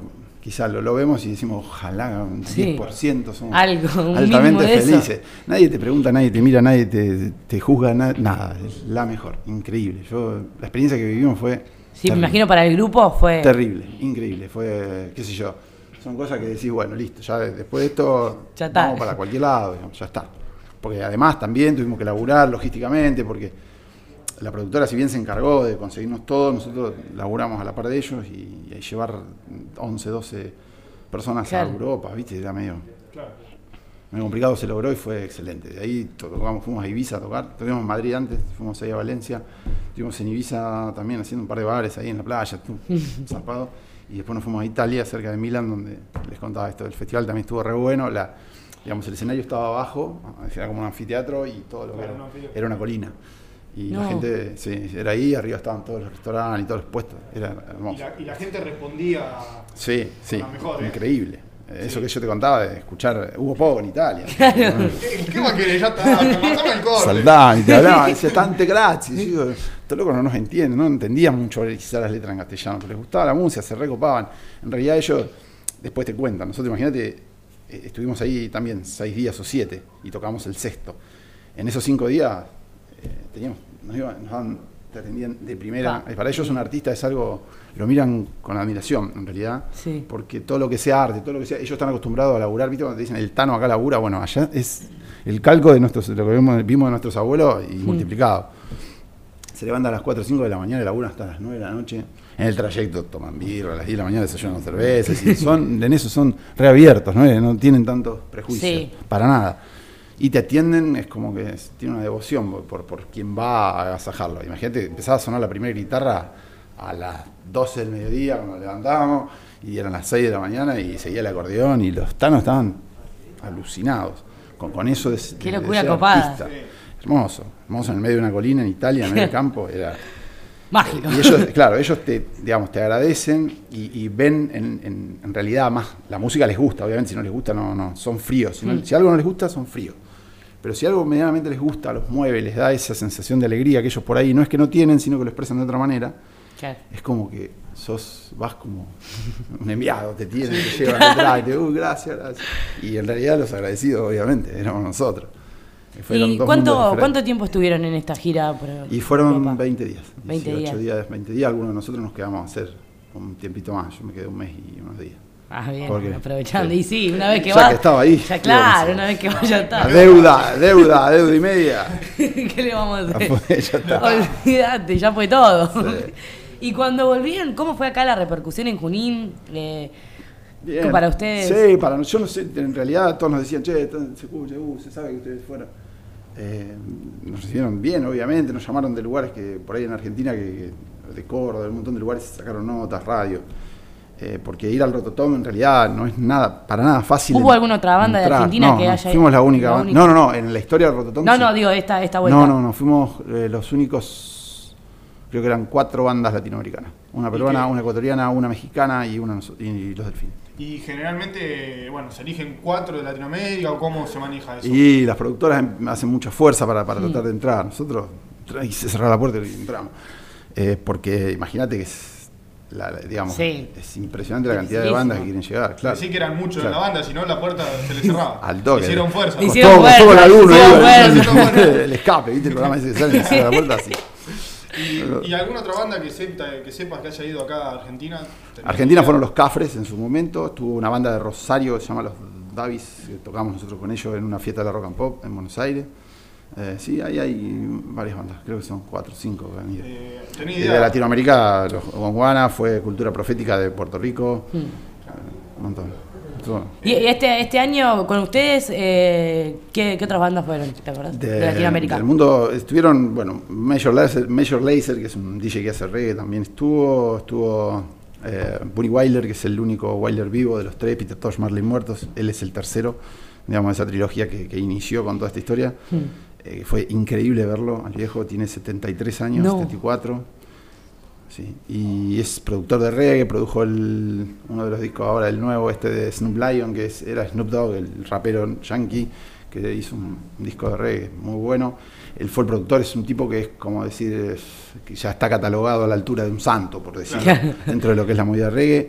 quizás lo, lo vemos y decimos, ojalá un Sí. diez por ciento somos Algo, un altamente mínimo de eso. felices. Nadie te pregunta, nadie te mira, nadie te, te juzga, na- nada, es la mejor, increíble. Yo, la experiencia que vivimos fue Sí, me terrible. imagino para el grupo fue... Terrible, increíble, fue, qué sé yo, son cosas que decís, bueno, listo, ya después de esto Ya está. vamos para cualquier lado, digamos, ya está. Porque además también tuvimos que laburar logísticamente, porque la productora si bien se encargó de conseguirnos todo, nosotros laburamos a la par de ellos y, y llevar once, doce personas Claro. a Europa, ¿viste? Era medio, Claro. medio complicado, se logró y fue excelente. De ahí tocamos, fuimos a Ibiza a tocar, estuvimos en Madrid antes, fuimos ahí a Valencia, estuvimos en Ibiza también haciendo un par de bares ahí en la playa, tú, zarpado. Y después nos fuimos a Italia, cerca de Milán, donde les contaba esto. El festival también estuvo re bueno, la, digamos, el escenario estaba abajo, era como un anfiteatro y todo lo que Claro, era, un anfiteatro. era una colina. Y No. la gente, sí, era ahí, arriba estaban todos los restaurantes y todos los puestos, era Y hermoso. la, y la gente respondía. Sí, sí, la mejor, ¿eh? increíble. Eso Sí. que yo te contaba de escuchar, hubo poco en Italia. ¿Qué, qué más querés? Ya está, matame el corte. Saldaban y te hablaban, decía tante gracias. Y yo digo, estos locos no nos entienden, no entendían mucho quizás las letras en castellano, pero les gustaba la música, se recopaban. En realidad ellos, después te cuentan, nosotros imagínate, eh, estuvimos ahí también seis días o siete y tocamos el sexto. En esos cinco días eh, teníamos, nos, iban, nos daban, te atendían de primera. Ah. Para ellos un artista es algo, lo miran con admiración en realidad, Sí. porque todo lo que sea arte, todo lo que sea, ellos están acostumbrados a laburar, ¿viste? Cuando te dicen el Tano acá labura, bueno, allá es el calco de nuestros, lo que vimos, vimos de nuestros abuelos y multiplicado. Se levantan a las cuatro o cinco de la mañana y laburan hasta las nueve de la noche. En el trayecto toman birra, a las diez de la mañana desayunan cervezas, y son, en eso son reabiertos, ¿no? No tienen tantos prejuicios, Sí. para nada. Y te atienden, es como que es- tiene una devoción por, por, por quien va a agasajarlo. Imagínate, empezaba a sonar la primera guitarra a las doce del mediodía cuando nos levantábamos, y eran las seis de la mañana y seguía el acordeón, y los tanos estaban alucinados con, con eso de, Qué de- de locura ser copada. artista. Hermoso, hermoso en el medio de una colina en Italia, en medio del campo, era... Mágico. Y ellos, claro, ellos te, digamos, te agradecen y, y ven en, en, en realidad más, la música les gusta, obviamente si no les gusta no, no son fríos, si, no- Mm. si algo no les gusta son fríos, pero si algo medianamente les gusta, los mueve, les da esa sensación de alegría que ellos por ahí no es que no tienen, sino que lo expresan de otra manera, Claro. es como que sos, vas como un enviado, te tienen, te llevan detrás, y te uy, gracias, gracias, y en realidad los agradecidos obviamente éramos nosotros. Que fueron ¿Y dos mundos cuánto, diferentes. cuánto tiempo estuvieron en esta gira? Por Y fueron Europa? veinte días, veinte dieciocho días. días, veinte días, algunos de nosotros nos quedamos a hacer un tiempito más, yo me quedé un mes y unos días. Ah, bien, Porque- aprovechando. sí. Y sí, una vez que Ya va. que estaba ahí, Ya, ¿qué claro, vamos a hacer? una vez que va, ya está. Deuda, deuda, deuda y media. ¿Qué le vamos a Ya hacer? fue, ya está. Olvídate, ya fue todo. Sí. Y cuando volvieron, ¿cómo fue acá la repercusión en Junín? Eh, Bien. para ustedes. Sí, para yo no sé, en realidad todos nos decían, che, se escucha, uh, se sabe que ustedes fueron. Eh, nos recibieron bien, obviamente, nos llamaron de lugares que por ahí en Argentina, que, que de Córdoba, de un montón de lugares se sacaron notas, radio. Eh, porque ir al Rototom en realidad no es nada, para nada fácil. ¿Hubo alguna otra banda de Argentina no, que no, haya- fuimos la única la banda. única? No, no, no, en la historia del Rototom. No, sí. no, digo, esta, esta vuelta. No, no, no, fuimos eh, los únicos, creo que eran cuatro bandas latinoamericanas. Una peruana, qué? una ecuatoriana, una mexicana y, una, noso- y los delfines. Y generalmente, bueno, ¿se eligen cuatro de Latinoamérica o cómo se maneja eso? Y las productoras em- hacen mucha fuerza para, para tratar de entrar. Nosotros, y se cerraba la puerta y entramos. Eh, porque imagínate que es, la, la- digamos, Sí. es impresionante la cantidad de Dificilísimo. bandas que quieren llegar. Claro. Decí que eran muchos Claro. en la banda, si no la puerta se les cerraba. Al toque. Hicieron fuerza. Costó- Hicieron costó fuerza, la luna, hicieron iba, fuerza. el, el escape, ¿viste? El programa ese que sale y cierra la puerta así. ¿Y, y alguna otra banda que, sepa, que sepas que haya ido acá a Argentina? ¿Tenés Argentina idea? fueron los Cafres en su momento, estuvo una banda de Rosario que se llama Los Davis, que tocamos nosotros con ellos en una fiesta de la Rock and Pop en Buenos Aires. Eh, sí, ahí hay varias bandas, creo que son cuatro o cinco que han ido. Eh, ¿tenés Y idea? de Latinoamérica, los Gonguana, fue Cultura Profética de Puerto Rico, Mm. eh, un montón. Estuvo- Y y este, este año con ustedes, eh, ¿qué, qué otras bandas fueron? ¿Te acuerdas? De, Latinoamérica. Del mundo estuvieron, bueno, Major Lazer, Major Lazer, que es un D J que hace reggae, también estuvo, estuvo eh, Buddy Wilder, que es el único Wilder vivo de los tres, Peter Tosh, Marley Muertos, él es el tercero, digamos, de esa trilogía que, que inició con toda esta historia. Mm. Eh, fue increíble verlo, al viejo tiene setenta y tres años, No. setenta y cuatro. Sí, y es productor de reggae, produjo el, uno de los discos ahora, el nuevo este de Snoop Lion, que es, era Snoop Dogg, el rapero yankee, que hizo un, un disco de reggae muy bueno. Él fue el productor, es un tipo que es como decir, es- que ya está catalogado a la altura de un santo, por decirlo, Claro. dentro de lo que es la movida reggae.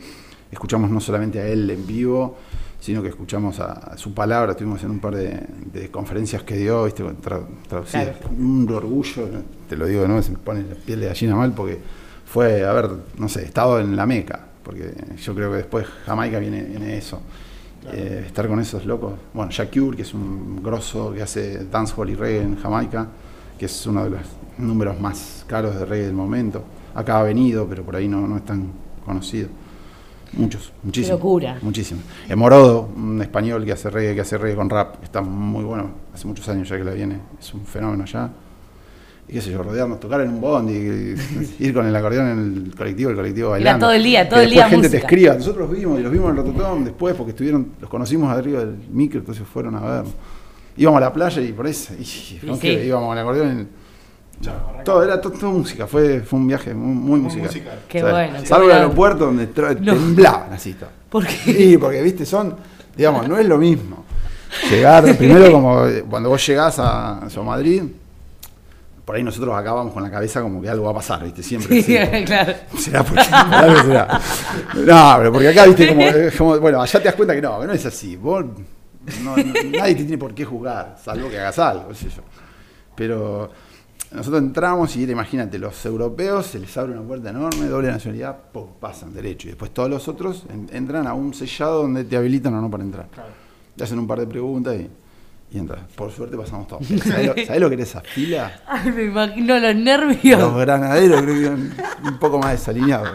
escuchamos no solamente a él en vivo, sino que escuchamos a, a su palabra. Estuvimos en un par de, de conferencias que dio, ¿viste? Tra, traducidas. Claro. Un orgullo, te lo digo de nuevo, se me pone la piel de gallina mal, porque fue, a ver, no sé, estado en la Meca, porque yo creo que después Jamaica viene, viene eso. Claro. Eh, estar con esos locos. Bueno, Shakur, que es un grosso que hace dancehall y reggae en Jamaica, que es uno de los números más caros de reggae del momento. Acá ha venido, pero por ahí no, no es tan conocido. Muchos, muchísimos. Qué locura. Muchísimo. Morodo, un español que hace reggae, que hace reggae con rap, está muy bueno, hace muchos años ya que la viene, es un fenómeno ya. Y qué sé yo, rodearnos, tocar en un bondi, ir con el acordeón en el colectivo, el colectivo bailando. Era todo el día, todo que el día gente música. te escriba. Nosotros los vimos y los vimos en el Rototom después porque estuvieron, los conocimos arriba del micro, entonces fueron a ver. Íbamos a la playa y por eso, y, sí. íbamos con el acordeón en, todo, era todo, todo música, fue, fue un viaje muy, muy, muy musical. musical. Qué o sea, bueno. Salvo el aeropuerto donde tra- no. temblaban así todo. ¿Por qué? Sí, porque viste, son, digamos, no es lo mismo. Llegar, primero como cuando vos llegás a, a Madrid, por ahí nosotros acá vamos con la cabeza como que algo va a pasar, viste, siempre. Sí, sí. Claro. Será porque, será. No, pero porque acá, viste, como, como, bueno, allá te das cuenta que no, que no es así. Vos, no, no, nadie te tiene por qué juzgar, salvo que hagas algo, qué sé yo. Pero nosotros entramos y imagínate, los europeos se les abre una puerta enorme, doble nacionalidad, pum, pasan derecho. Y después todos los otros en, entran a un sellado donde te habilitan o no para entrar. Claro. Te hacen un par de preguntas y, y entras. Por suerte pasamos todos. ¿Sabés lo, ¿sabés lo que era esa fila? Ay, me imagino los nervios. Los granaderos creo que eran un poco más desalineados.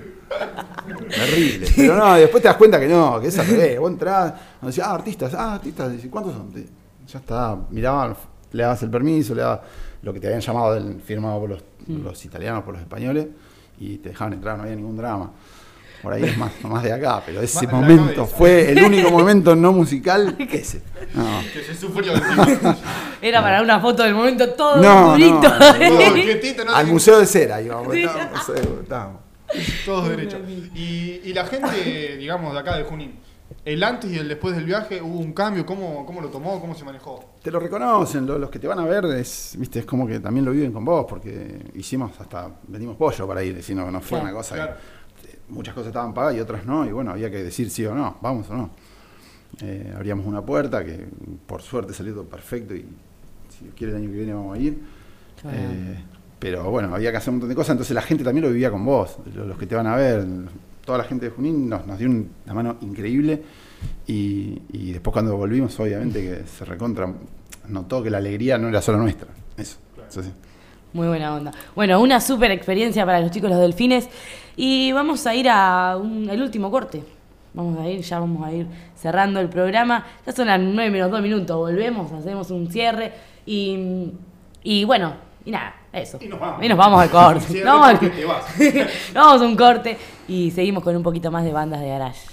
Terrible. Pero no, después te das cuenta que no, que es al revés. Vos entrás, nos decís, ah, artistas, ah, artistas. ¿Cuántos son? Ya está, miraban, le dabas el permiso, le dabas lo que te habían llamado del, firmado por los, mm. los italianos, por los españoles, y te dejaban entrar, no había ningún drama. Por ahí es más, más de acá, pero ese momento fue el único momento no musical que ese. No. Que se sufrió. Era para una foto del momento todo no, durito. No, no, no, al Museo de Cera íbamos. Sí. Estábamos, estábamos. Todos derechos. Y, y la gente, digamos, de acá de Junín, el antes y el después del viaje, ¿hubo un cambio? ¿Cómo, cómo lo tomó? ¿Cómo se manejó? Te lo reconocen, lo, los que te van a ver, es, viste, es como que también lo viven con vos, porque hicimos hasta, vendimos pollo para ir, si no, no fue claro, una cosa claro. que muchas cosas estaban pagadas y otras no, y bueno, había que decir sí o no, vamos o no. Eh, abríamos una puerta que por suerte salió todo perfecto y si Dios quiere el año que viene vamos a ir. Claro. Eh, pero bueno, había que hacer un montón de cosas, entonces la gente también lo vivía con vos, los que te van a ver. Toda la gente de Junín nos, nos dio una mano increíble y, y después cuando volvimos obviamente que se recontra notó que la alegría no era solo nuestra, eso, claro. Eso sí. Muy buena onda. Bueno, una súper experiencia para los chicos los Delfines y vamos a ir a un, el último corte, vamos a ir, ya vamos a ir cerrando el programa, ya son las nueve menos dos minutos, volvemos, hacemos un cierre y, y bueno, y nada. Eso. Y nos vamos. Y nos vamos al corte. Sí, no, al... te vas. Vamos a un corte y seguimos con un poquito más de bandas de garage.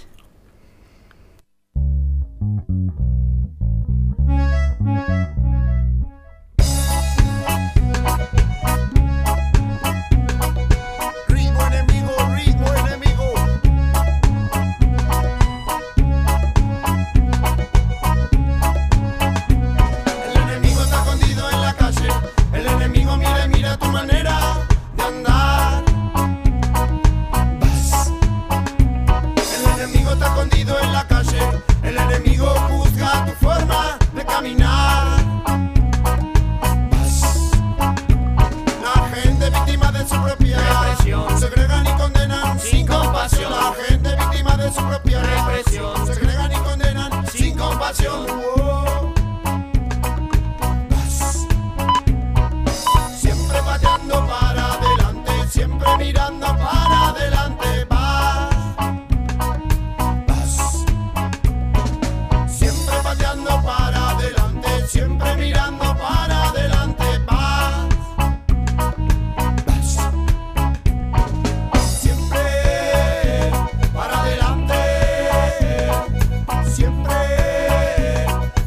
Ritmo enemigo, ritmo enemigo. El enemigo está escondido en la calle. El enemigo mira, mira tu manera de andar. Vas. El enemigo está escondido en la calle. El enemigo juzga tu forma de caminar. Vas. La gente víctima de su propia represión segregan y condenan sin compasión. La gente víctima de su propia represión segregan y condenan sin compasión. Oh. Siempre pateando para adelante, siempre mirando para adelante, vas, vas. Siempre pateando para adelante, siempre mirando para adelante, vas, vas. Siempre para adelante, siempre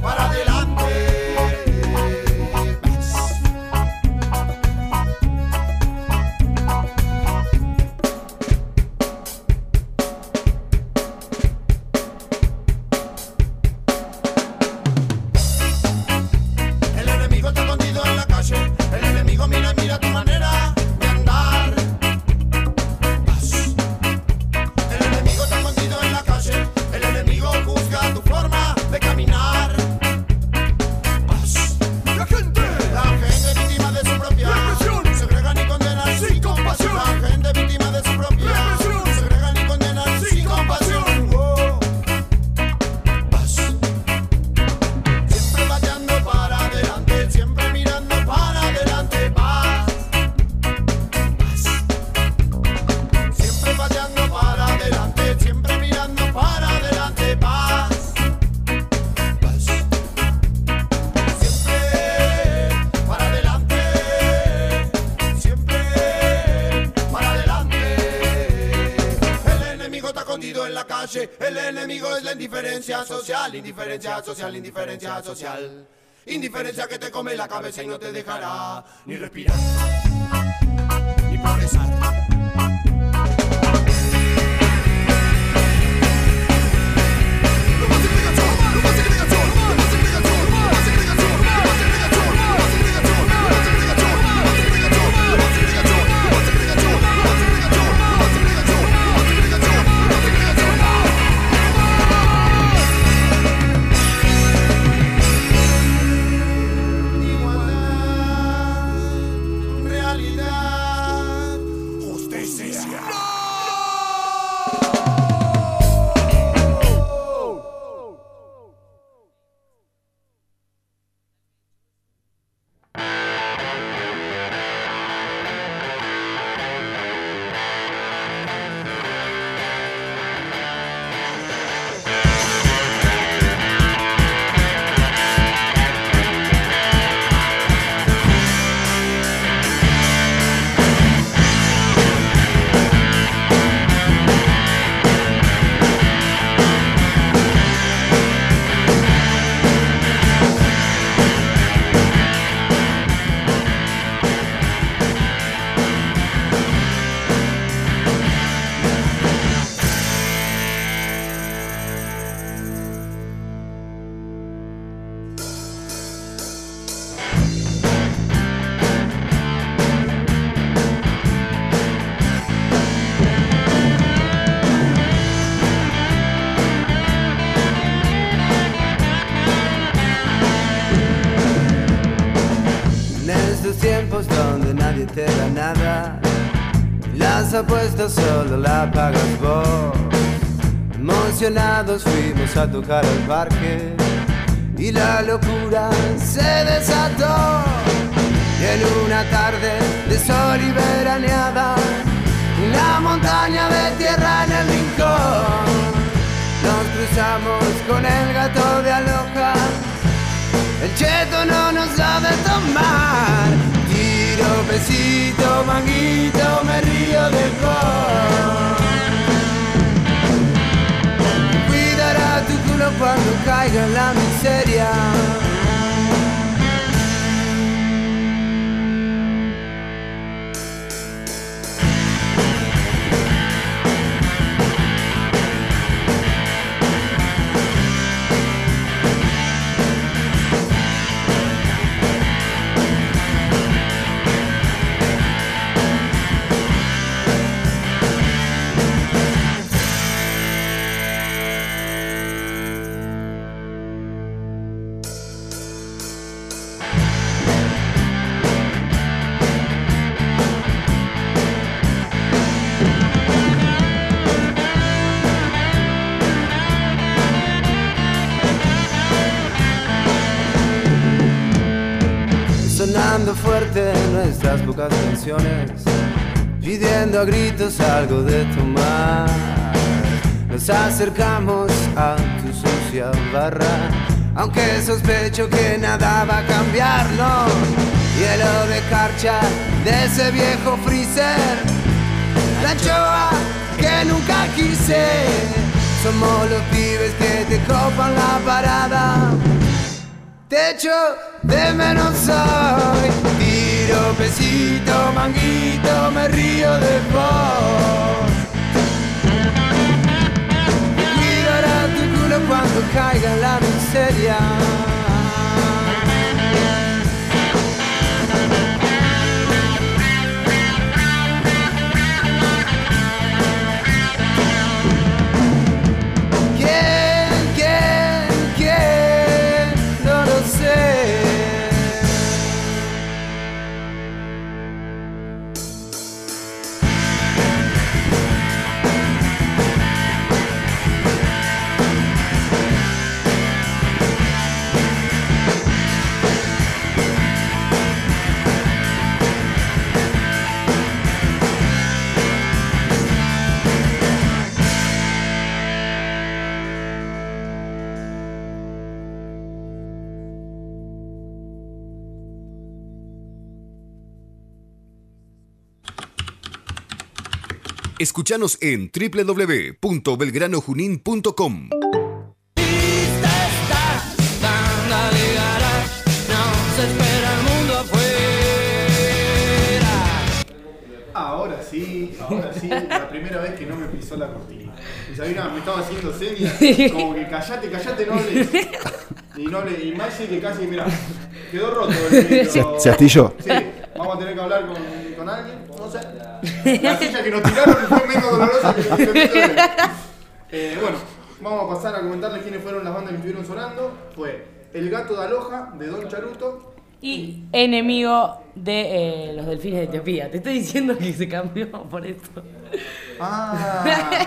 enemigo es la indiferencia social, indiferencia social, indiferencia social. Indiferencia que te come la cabeza y no te dejará ni respirar, ni progresar. Donde nadie te da nada, las apuestas solo la pagas vos. Emocionados fuimos a tocar al parque y la locura se desató. Y en una tarde de sol y veraneada, una montaña de tierra en el rincón, nos cruzamos con el gato de Aloha. El cheto no nos sabe tomar. Tiro, besito, manguito, me río de vos. Cuidará tu culo cuando caiga en la miseria. Sonando fuerte nuestras pocas canciones, pidiendo a gritos algo de tomar. Nos acercamos a tu sucia barra, aunque sospecho que nada va a cambiar, no. Hielo de carcha de ese viejo freezer, la anchoa que nunca quise. Somos los pibes que te copan la parada. Te echo de menos hoy. Tiro, besito, manguito, me río de vos. Cuidará tu culo cuando caiga en la miseria. Escúchanos en doble u doble u doble u punto belgrano junín punto com. Ahora sí, ahora sí, la primera vez que no me pisó la cortina. Y Sabina me estaba haciendo señas, como que callate, callate, no hables. Y no hables, y Maxi que casi, mira, quedó roto el vidrio. Se, se astilló. Sí, vamos a tener que hablar con, con alguien, no sé. La silla que nos tiraron fue menos dolorosa que la que eh, Bueno, vamos a pasar a comentarles quiénes fueron las bandas que estuvieron sonando. Fue El Gato de Aloja, de Don Charuto. Y enemigo de eh, los delfines de Etiopía. Te estoy diciendo que se cambió por esto. Ah.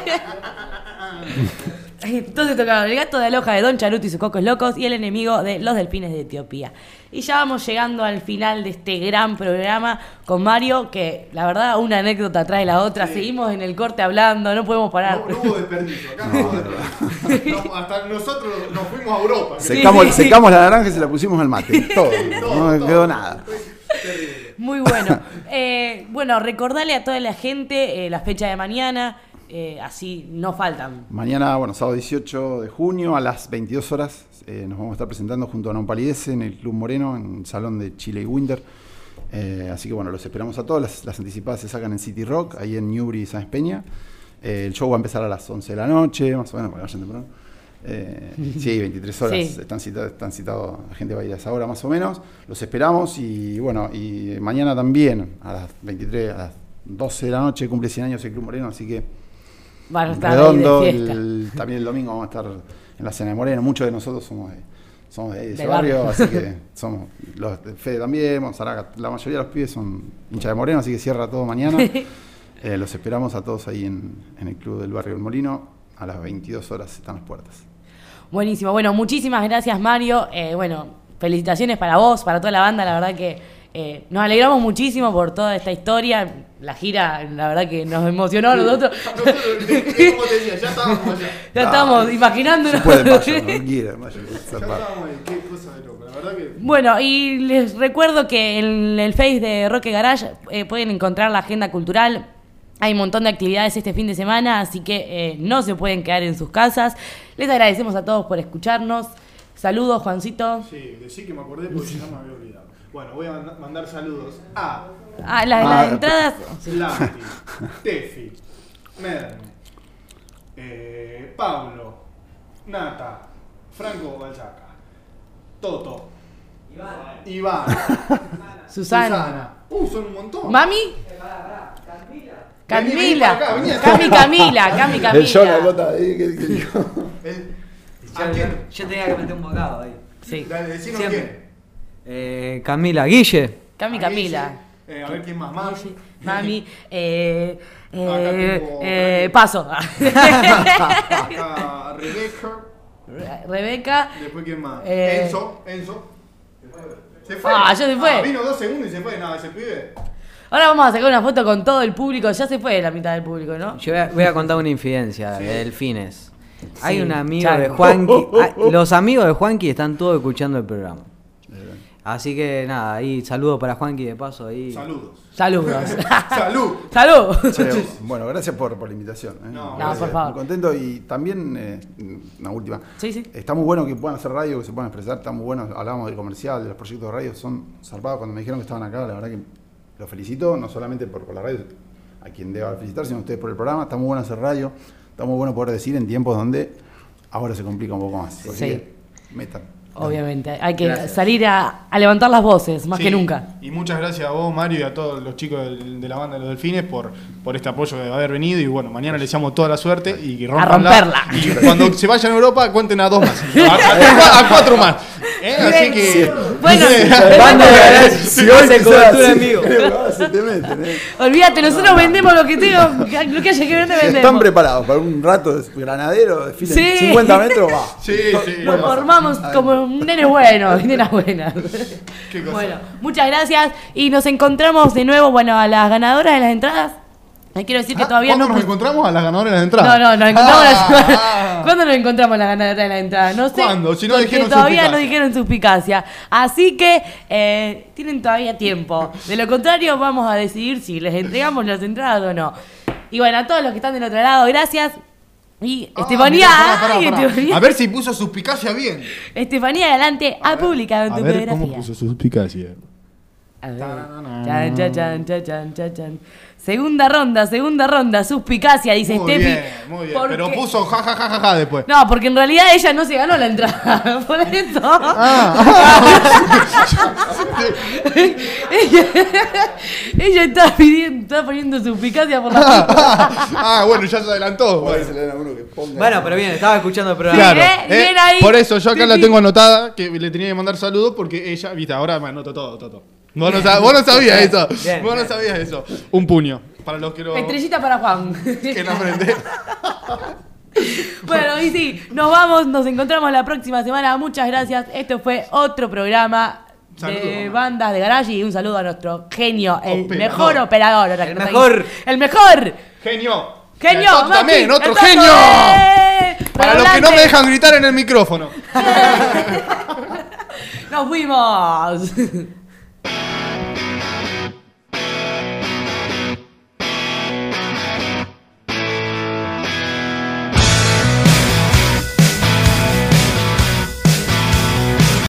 Entonces tocaron El Gato de Aloja de Don Charuto y sus Cocos Locos y El Enemigo de los Delfines de Etiopía. Y ya vamos llegando al final de este gran programa con Mario, que la verdad una anécdota trae la otra. Sí. Seguimos en el corte hablando, no podemos parar. No, no hubo desperdicio, acá no hubo desperdicio. No, hasta nosotros nos fuimos a Europa. Secamos, sí. secamos la naranja y se la pusimos al mate. Todo, todo no todo. quedó nada. Muy bueno. Eh, bueno, recordarle a toda la gente eh, la fecha de mañana. Eh, así no faltan. Mañana, bueno, sábado dieciocho de junio a las veintidós horas eh, nos vamos a estar presentando junto a Non Palidece en el Club Moreno, en el Salón de Chile y Winter. Eh, así que bueno, los esperamos a todos. Las, las anticipadas se sacan en City Rock, ahí en Newbury y Sáenz Peña. Eh, el show va a empezar a las once de la noche, más o menos, para que vayan temprano. Eh, sí, veintitrés horas sí. están citados, están citados, la gente va a ir a esa hora más o menos. Los esperamos y bueno, y mañana también a las veintitrés, a las doce de la noche cumple cien años el Club Moreno, así que van a estar redondo, ahí de fiesta. El, también el domingo vamos a estar en la Cena de Moreno. Muchos de nosotros somos de, somos de, ahí, de ese barrio, barrio, así que somos los de Fede también, Monzaraga, la mayoría de los pibes son hinchas de Moreno, así que cierra todo mañana. eh, los esperamos a todos ahí en, en el Club del Barrio del Molino, a las veintidós horas están las puertas. Buenísimo, bueno, muchísimas gracias Mario, eh, bueno, felicitaciones para vos, para toda la banda, la verdad que Eh, nos alegramos muchísimo por toda esta historia. La gira, la verdad que nos emocionó a nosotros. Nosotros, como te decía, ya estábamos allá. Ya estábamos imaginándonos. Se puede, vaya, no quiera, vaya, ya estábamos ahí, qué cosa de loco, la verdad que. Bueno, y les recuerdo que en el Face de Roque Garage eh, pueden encontrar la agenda cultural. Hay un montón de actividades este fin de semana, así que eh, no se pueden quedar en sus casas. Les agradecemos a todos por escucharnos. Saludos, Juancito. Sí, decí que me acordé porque ya me había olvidado. Bueno, voy a mandar saludos a... Ah, las, ah, las entradas... Lanti, Tefi, Mern, eh, Pablo, Nata, Franco Balzaca, Toto, Iván, Iván Susana. Susana. Uh, son un montón. ¿Mami? Camila. Acá, Cami Camila, Cami Camila. El show la gota ahí, ¿qué dijo? ¿A quién? Yo tenía que meter un bocado ahí. Sí. Dale, decinos Siempre. quién. Eh, Camila, Guille. Cami Camila. Eh, a ver quién más. Mami. Mami, eh, Acá eh, tengo- eh, paso. Acá Rebeca. Re- Rebeca. Después quién más. Eh, Enzo. Enzo. Se fue. Ah, ya se fue. Ah, vino dos segundos y se fue. Nada, ese pibe. Ahora vamos a sacar una foto con todo el público. Ya se fue la mitad del público, ¿no? Yo voy a, voy a contar una infidencia Sí. de Delfines. Hay Sí, un amigo Chaco. de Juanqui. ah, Los amigos de Juanqui están todos escuchando el programa. Así que nada, ahí saludo para Juanqui de paso ahí. Saludos. Saludos. Salud. Salud. Che, bueno, gracias por, por la invitación. ¿eh? No, No, por favor. Muy contento y también, eh, una última. Sí, sí. Está muy bueno que puedan hacer radio, que se puedan expresar. Está muy bueno. Hablábamos del comercial, de los proyectos de radio. Son zarpados. Cuando me dijeron que estaban acá, la verdad que los felicito. No solamente por, por la radio, a quien deba felicitar, sino a ustedes por el programa. Está muy bueno hacer radio. Está muy bueno poder decir en tiempos donde ahora se complica un poco más. Así Sí. que metan. Obviamente, hay que Gracias. salir a, a levantar las voces, más Sí, que nunca. Y muchas gracias a vos, Mario, y a todos los chicos del- de la banda de los Delfines por, por este apoyo de haber venido. Y bueno, mañana les deseamos toda la suerte y que rompanla. romperla. Y cuando se vayan a Europa, cuenten a dos más. A, a- a cuatro más. ¿Eh? Así que. Bueno, Banda de Garage, Si hace hoy se cobertura en vivo. se te meten, ¿eh? olvídate, nosotros vendemos lo que tengo, lo que haya que vender, Si vendemos. están preparados para un rato de granadero, desfilen Sí. cincuenta metros, va. Sí, sí. Nos formamos como nenes buenos, nenas buenas. Qué cosa. Bueno, muchas gracias y nos encontramos de nuevo, bueno, a las ganadoras de las entradas. Les quiero decir que todavía ¿Cuándo no... nos encontramos a las ganadoras de las entradas? No, no, nos encontramos la Ah, semana- ah. ¿Cuándo nos encontramos la ganadora de la entrada? No sé. ¿Cuándo? Si no porque dijeron todavía no suspicacia. dijeron suspicacia. Así que eh, tienen todavía tiempo. De lo contrario, vamos a decidir si les entregamos las entradas o no. Y bueno, a todos los que están del otro lado, gracias. Y Ah, Estefanía, mirá, pará, pará, ay, pará. Estefanía, A ver si puso suspicacia bien. Estefanía Galante ha publicado en A tu ver biografía. cómo puso suspicacia. A ver. Chan, chan, chan, chan, chan, chan, chan. Segunda ronda, segunda ronda, suspicacia, dice Muy Steffi. bien, muy bien. Porque- Pero puso ja, ja, ja, ja, ja después. No, porque en realidad ella no se ganó la entrada. Por eso. ella, ella está, pidiendo, está poniendo suspicacia por la Ah, bueno, ya se adelantó. Bueno, Bueno, pero bien, estaba escuchando el programa. Claro, ¿eh? eh, Bien ahí. por eso yo acá la Sí, tengo anotada que le tenía que mandar saludos porque ella, viste, ahora me anoto todo, todo. todo. Vos no, sab- vos no sabías eso. Bien, Vos no bien. sabías eso. Un puño. Para los que lo. Estrellita para Juan. Que no aprende. Bueno, y sí, nos vamos, nos encontramos la próxima semana. Muchas gracias. Esto fue otro programa de Saludos. bandas de garage y un saludo a nuestro genio, el Operador. mejor operador. ahora que El nos mejor. está ahí. El mejor. Genio. Genio. Y al Toto Maxi, también, otro el Toto. genio. ¡Eh! Para los que no adelante. me dejan gritar en el micrófono. Nos fuimos.